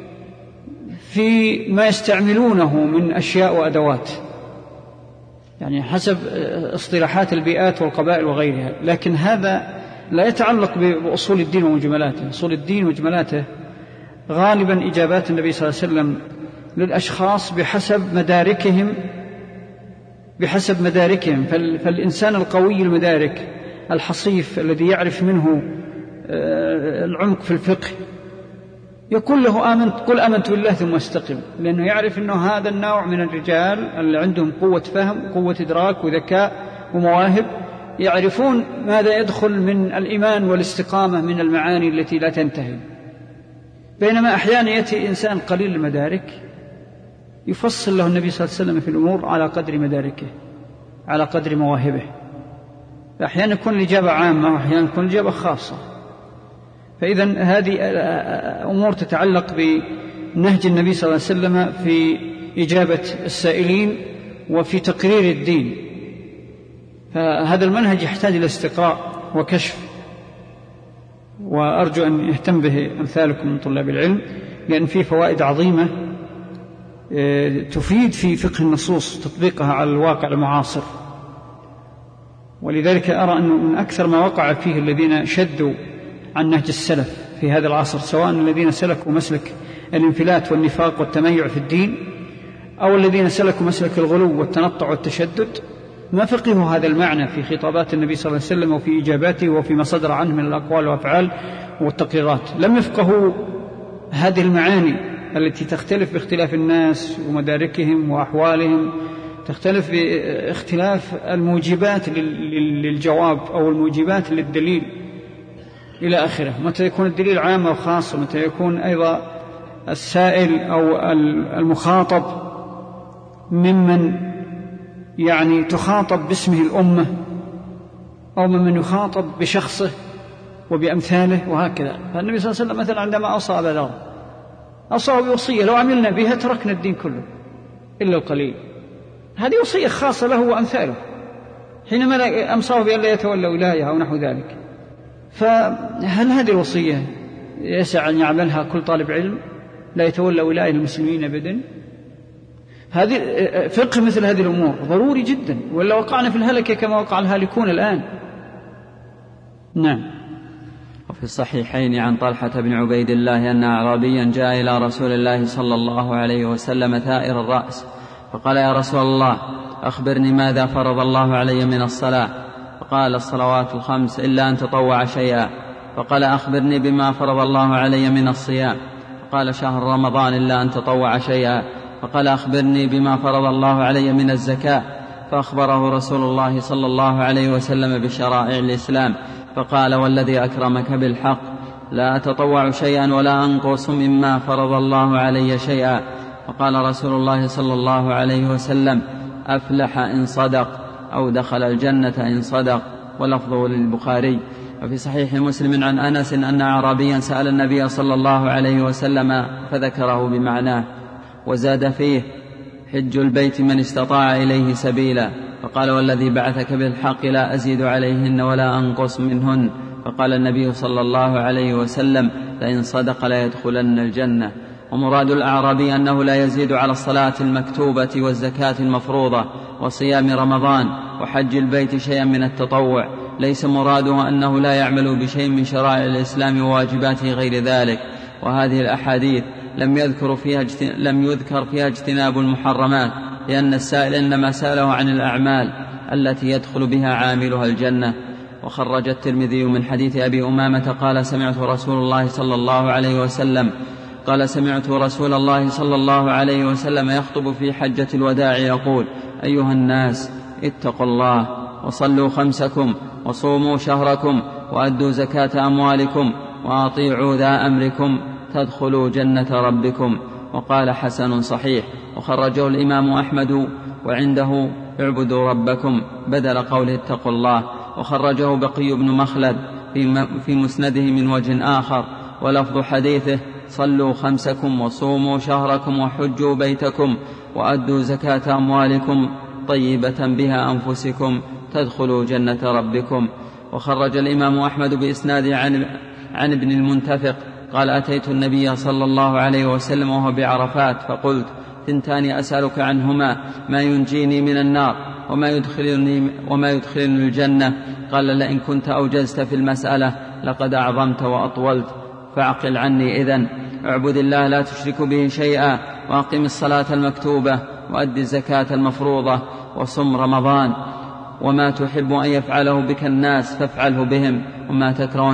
[SPEAKER 1] في ما يستعملونه من أشياء وأدوات، يعني حسب اصطلاحات البيئات والقبائل وغيرها، لكن هذا لا يتعلق بأصول الدين ومجملاته. أصول الدين ومجملاته غالبا إجابات النبي صلى الله عليه وسلم للأشخاص بحسب مداركهم. فالإنسان القوي المدارك الحصيف الذي يعرف منه العمق في الفقه يقول له قل آمنت بالله ثم استقم، لأنه يعرف أنه هذا النوع من الرجال اللي عندهم قوة فهم، قوة إدراك وذكاء ومواهب، يعرفون ماذا يدخل من الإيمان والاستقامة من المعاني التي لا تنتهي. بينما أحيانا يأتي إنسان قليل المدارك يفصل له النبي صلى الله عليه وسلم في الأمور على قدر مداركه، على قدر مواهبه. فأحيانا يكون الإجابة عامة وأحيانا يكون الإجابة خاصة. فإذا هذه أمور تتعلق بنهج النبي صلى الله عليه وسلم في إجابة السائلين وفي تقرير الدين. فهذا المنهج يحتاج إلى استقراء وكشف، وأرجو أن يهتم به أمثالكم من طلاب العلم، لأن فيه فوائد عظيمة تفيد في فقه النصوص تطبيقها على الواقع المعاصر. ولذلك أرى أنه من أكثر ما وقع فيه الذين شدوا عن نهج السلف في هذا العصر، سواء الذين سلكوا مسلك الانفلات والنفاق والتميع في الدين، أو الذين سلكوا مسلك الغلو والتنطع والتشدد، ما فقهوا هذا المعنى في خطابات النبي صلى الله عليه وسلم وفي إجاباته وفيما صدر عنه من الأقوال والأفعال والتقريرات. لم يفقهوا هذه المعاني التي تختلف باختلاف الناس ومداركهم وأحوالهم، تختلف باختلاف الموجبات للجواب أو الموجبات للدليل إلى آخره. متى يكون الدليل عام وخاص، ومتى يكون أيضا السائل أو المخاطب ممن يعني تخاطب باسمه الأمة، أو ممن يخاطب بشخصه وبأمثاله وهكذا. فالنبي صلى الله عليه وسلم مثلا عندما أوصى أبا ذر أوصى بوصية لو عملنا بها تركنا الدين كله إلا القليل. هذه وصية خاصة له وأمثاله، حينما أمصاه بأن لا يتولى ولاية أو نحو ذلك. فهل هذه الوصية يسع أن يعملها كل طالب علم لا يتولى ولاية المسلمين أبدا؟ هذه فقه مثل هذه الأمور ضروري جدا، ولا وقعنا في الهلكة كما وقع الهالكون الآن. نعم.
[SPEAKER 3] وفي الصحيحين عن طلحة بن عبيد الله أن أعرابيا جاء إلى رسول الله صلى الله عليه وسلم ثائر الرأس، فقال: يا رسول الله، أخبرني ماذا فرض الله علي من الصلاة؟ فقال: الصلوات الخمس إلا أن تطوع شيئا. فقال: أخبرني بما فرض الله علي من الصيام؟ فقال: شهر رمضان إلا أن تطوع شيئا. فقال: أخبرني بما فرض الله علي من الزكاة؟ فأخبره رسول الله صلى الله عليه وسلم بشرائع الإسلام، فقال: والذي أكرمك بالحق لا أتطوع شيئا ولا أنقص مما فرض الله علي شيئا. فقال رسول الله صلى الله عليه وسلم: أفلح إن صدق، أو دخل الجنة إن صدق. ولفظه للبخاري. وفي صحيح مسلم عن أنس أن أعرابيا سأل النبي صلى الله عليه وسلم فذكره بمعناه، وزاد فيه: حج البيت من استطاع إليه سبيلا. فقال: والذي بعثك بالحق لا أزيد عليهن ولا أنقص منهن. فقال النبي صلى الله عليه وسلم: لئن صدق لا يدخلن الجنة. ومراد الأعرابي أنه لا يزيد على الصلاة المكتوبة والزكاة المفروضة وصيام رمضان وحج البيت شيئا من التطوع، ليس مراده أنه لا يعمل بشيء من شرائع الإسلام وواجباته غير ذلك. وهذه الأحاديث لم يذكر فيها اجتناب المحرمات، لأن السائل إنما سأله عن الأعمال التي يدخل بها عاملها الجنة. وخرج الترمذي من حديث أبي أمامة قال: سمعت رسول الله صلى الله عليه وسلم يخطب في حجة الوداع يقول: أيها الناس، اتقوا الله وصلوا خمسكم وصوموا شهركم وأدوا زكاة أموالكم وأطيعوا ذا أمركم تدخلوا جنة ربكم. وقال: حسن صحيح. وخرجه الإمام أحمد وعنده: اعبدوا ربكم بدل قوله اتقوا الله. وخرجه بقي بن مخلد في مسنده من وجه آخر، ولفظ حديثه: صلوا خمسكم وصوموا شهركم وحجوا بيتكم وأدوا زكاة أموالكم طيبة بها أنفسكم تدخلوا جنة ربكم. وخرج الإمام أحمد بإسناده عن ابن المنتفق قال أتيت النبي صلى الله عليه وسلم وهو بعرفات فقلت 2 أسألك عنهما ما ينجيني من النار وما يدخلني الجنة. قال لئن كنت أوجزت في المسألة لقد أعظمت وأطولت فاعقل عني إذن. اعبد الله لا تشرك به شيئا وأقم الصلاة المكتوبة وأد الزكاة المفروضة وصم رمضان. وما تحب أن يفعله بك الناس فافعله بهم وما تكره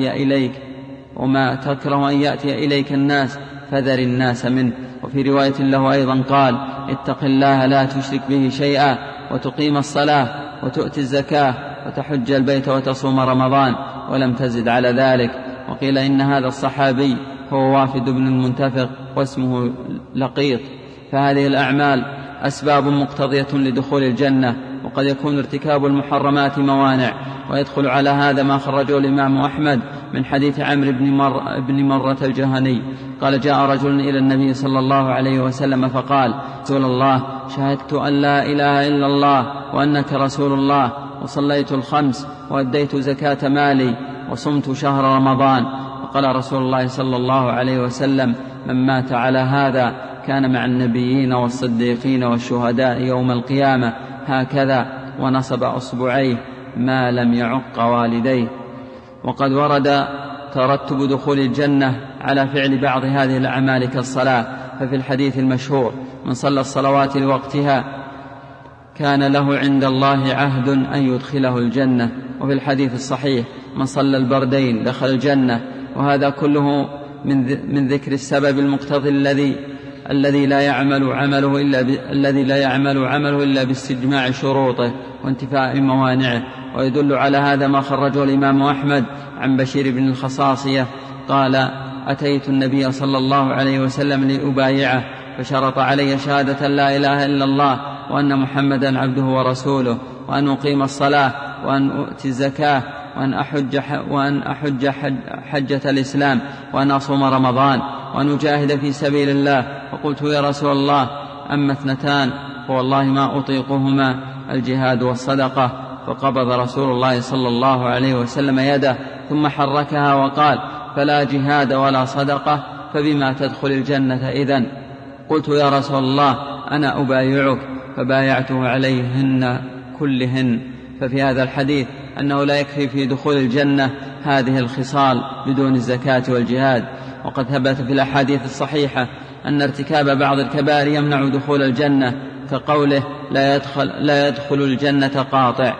[SPEAKER 3] أن يأتي إليك الناس فذر الناس منه. وفي رواية له أيضا قال اتق الله لا تشرك به شيئا وتقيم الصلاة وتؤتي الزكاة وتحج البيت وتصوم رمضان ولم تزد على ذلك. وقيل إن هذا الصحابي هو وافد بن المنتفق واسمه لقيط. فهذه الأعمال أسباب مقتضية لدخول الجنة، وقد يكون ارتكاب المحرمات موانع. ويدخل على هذا ما خرجه الإمام أحمد من حديث عمرو بن مرة الجهني قال جاء رجل إلى النبي صلى الله عليه وسلم فقال رسول الله شهدت أن لا إله إلا الله وأنك رسول الله وصليت الخمس وأديت زكاة مالي وصمت شهر رمضان. وقال رسول الله صلى الله عليه وسلم من مات على هذا كان مع النبيين والصديقين والشهداء يوم القيامة هكذا ونصب أصبعيه ما لم يعق والديه. وقد ورد ترتب دخول الجنة على فعل بعض هذه الأعمال كالصلاة. ففي الحديث المشهور من صلى الصلوات لوقتها كان له عند الله عهد أن يدخله الجنة. وفي الحديث الصحيح من صلى البردين دخل الجنة. وهذا كله من ذكر السبب المقتضي الذي لا يعمل عمله إلا باستجماع شروطه وانتفاء موانعه. ويدل على هذا ما خرجه الإمام أحمد عن بشير بن الخصاصية قال أتيت النبي صلى الله عليه وسلم لأبايعه فشرط علي شهادة لا إله إلا الله وأن محمدا عبده ورسوله وأن أقيم الصلاة وأن أؤتي الزكاة وأن أحج حجة الإسلام وأن أصوم رمضان وأن أجاهد في سبيل الله. فقلت يا رسول الله أما 2 فوالله ما أطيقهما الجهاد والصدقة. فقبض رسول الله صلى الله عليه وسلم يده ثم حركها وقال فلا جهاد ولا صدقة فبما تدخل الجنة إذن؟ قلت يا رسول الله أنا أبايعك فبايعته عليهن كلهن. ففي هذا الحديث أنه لا يكفي في دخول الجنة هذه الخصال بدون الزكاة والجهاد. وقد ثبت في الأحاديث الصحيحة أن ارتكاب بعض الكبائر يمنع دخول الجنة كقوله لا يدخل الجنة قاطع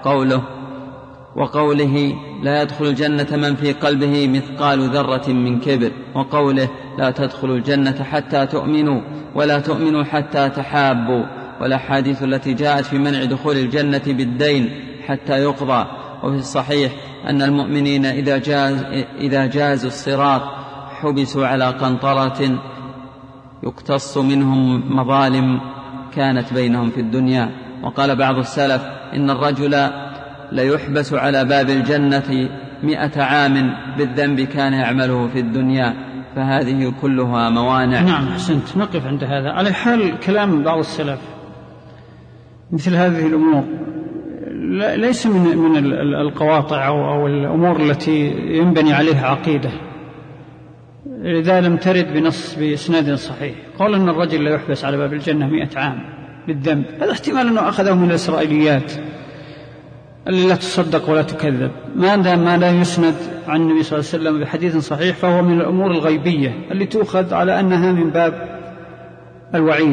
[SPEAKER 3] وقوله لا يدخل الجنة من في قلبه مثقال ذرة من كبر وقوله لا تدخل الجنة حتى تؤمنوا ولا تؤمنوا حتى تحابوا. والأحاديث التي جاءت في منع دخول الجنة بالدين حتى يقضى. وفي الصحيح أن المؤمنين إذا جازوا الصراط حبسوا على قنطرة يقتص منهم مظالم كانت بينهم في الدنيا. وقال بعض السلف إن الرجل ليحبس على باب الجنة 100 عام بالذنب كان يعمله في الدنيا. فهذه كلها موانع.
[SPEAKER 1] نعم أحسنت. نقف عند هذا. على حال كلام بعض السلف مثل هذه الأمور ليس من القواطع أو الأمور التي ينبني عليها عقيدة إذا لم ترد بنص بإسناد صحيح. قال أن الرجل لا يحبس على باب الجنة 100 عام بالذنب، هذا احتمال أنه أخذه من الإسرائيليات اللي لا تصدق ولا تكذب. ما لا يسند عن النبي صلى الله عليه وسلم بحديث صحيح فهو من الأمور الغيبية اللي تؤخذ على أنها من باب الوعيد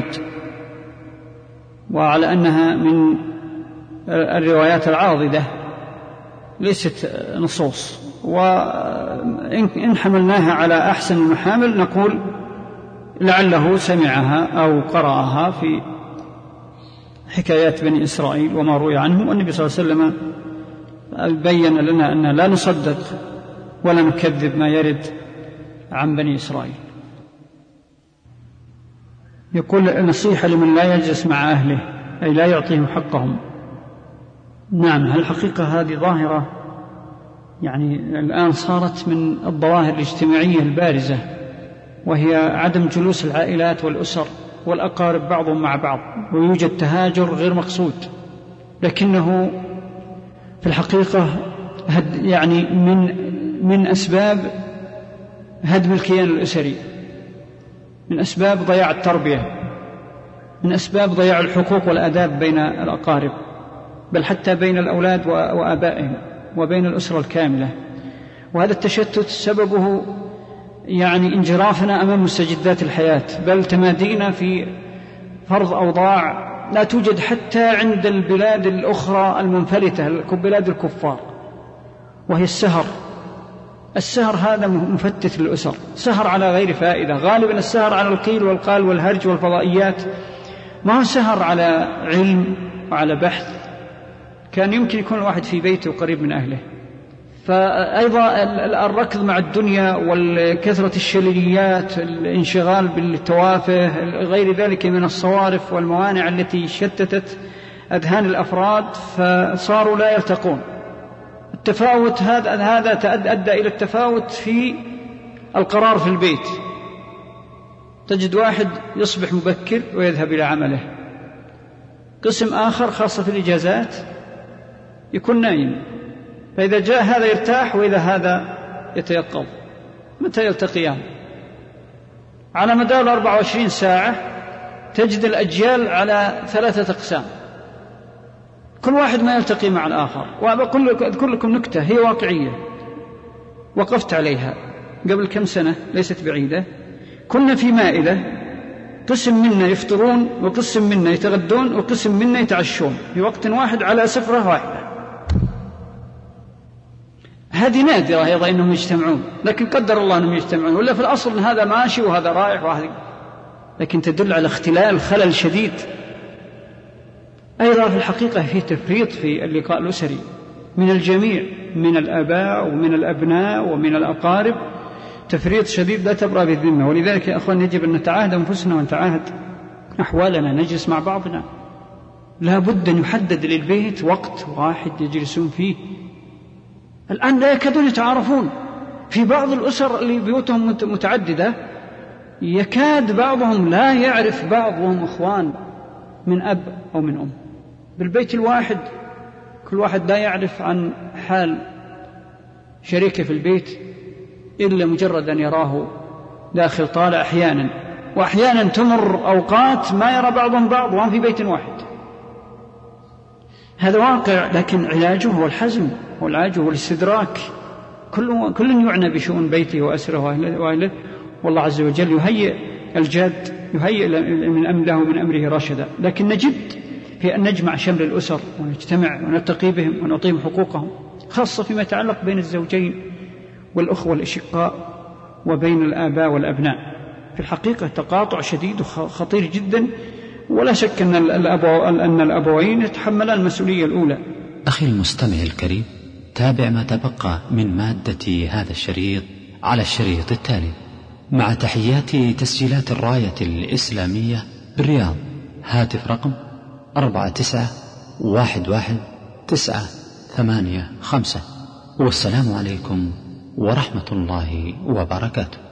[SPEAKER 1] وعلى أنها من الروايات العاضدة ليست نصوص. وإن حملناها على أحسن المحامل نقول لعله سمعها أو قرأها في حكايات بني إسرائيل وما روي عنهم. والنبي صلى الله عليه وسلم بين لنا أن لا نصدق ولا نكذب ما يرد عن بني إسرائيل. يقول نصيحة لمن لا يجلس مع أهله أي لا يعطيهم حقهم. نعم الحقيقة هذه ظاهرة يعني الآن صارت من الظواهر الاجتماعية البارزة، وهي عدم جلوس العائلات والأسر والأقارب بعضهم مع بعض، ويوجد تهاجر غير مقصود، لكنه في الحقيقة يعني من أسباب هدم الكيان الأسري، من أسباب ضياع التربية، من أسباب ضياع الحقوق والآداب بين الأقارب، بل حتى بين الأولاد وآبائهم وبين الأسرة الكاملة. وهذا التشتت سببه يعني انجرافنا أمام مستجدات الحياة، بل تمادينا في فرض أوضاع لا توجد حتى عند البلاد الأخرى المنفلتة، بلاد الكفار، وهي السهر. السهر هذا مفتت للأسر، سهر على غير فائدة، غالبا السهر على القيل والقال والهرج والفضائيات، ما هو سهر على علم وعلى بحث. كان يمكن يكون الواحد في بيته وقريب من أهله. فأيضا الركض مع الدنيا والكثرة الشلليات، الانشغال بالتوافه، غير ذلك من الصوارف والموانع التي شتتت أذهان الأفراد، فصاروا لا يرتقون. التفاوت هذا أدى إلى التفاوت في القرار في البيت. تجد واحد يصبح مبكر ويذهب إلى عمله، قسم آخر خاصة في الإجازات يكون نايم، فإذا جاء هذا يرتاح وإذا هذا يتيقظ. متى يلتقيان؟ على مدار 24 ساعة تجد الأجيال على 3 أقسام، كل واحد ما يلتقي مع الآخر. وأذكر لكم نكتة هي واقعية وقفت عليها قبل كم سنة ليست بعيدة. كنا في مائدة، قسم منا يفطرون وقسم منا يتغدون وقسم منا يتعشون في وقت واحد على سفرة واحدة. هذه نادرة أيضا أنهم يجتمعون، لكن قدر الله أنهم يجتمعون، ولا في الأصل أن هذا ماشي وهذا رايح وهذا، لكن تدل على اختلال خلل شديد. أيضا في الحقيقة في تفريط في اللقاء الأسري من الجميع، من الآباء ومن الأبناء ومن الأقارب، تفريط شديد لا تبرأ بالذمة. ولذلك يا أخوان يجب أن نتعاهد أنفسنا ونتعاهد أحوالنا، نجلس مع بعضنا. لا بد أن يحدد للبيت وقت واحد يجلسون فيه. الآن لا يكادون يتعارفون. في بعض الأسر اللي بيوتهم متعددة يكاد بعضهم لا يعرف بعض وهم أخوان من أب أو من أم. بالبيت الواحد كل واحد لا يعرف عن حال شريكه في البيت إلا مجرد أن يراه داخل طالع أحيانا، وأحيانا تمر أوقات ما يرى بعضهم بعض وهم في بيت واحد. هذا واقع، لكن علاجه هو الحزم، والعلاج هو الاستدراك. كل يعنى بشؤون بيته وأسره وأهله، والله عز وجل يهيئ الجاد، يهيئ له من أمره رشدا. لكن نجد في أن نجمع شمل الأسر ونجتمع ونلتقي بهم ونعطيهم حقوقهم، خاصة فيما يتعلق بين الزوجين والأخوة الأشقاء وبين الآباء والأبناء. في الحقيقة تقاطع شديد وخطير جدا، ولا شك أن الأبوين يتحملان المسؤولية الأولى.
[SPEAKER 4] أخي المستمع الكريم، تابع ما تبقى من مادة هذا الشريط على الشريط التالي، مع تحيات تسجيلات الراية الإسلامية بالرياض. هاتف رقم 49111985. والسلام عليكم ورحمة الله وبركاته.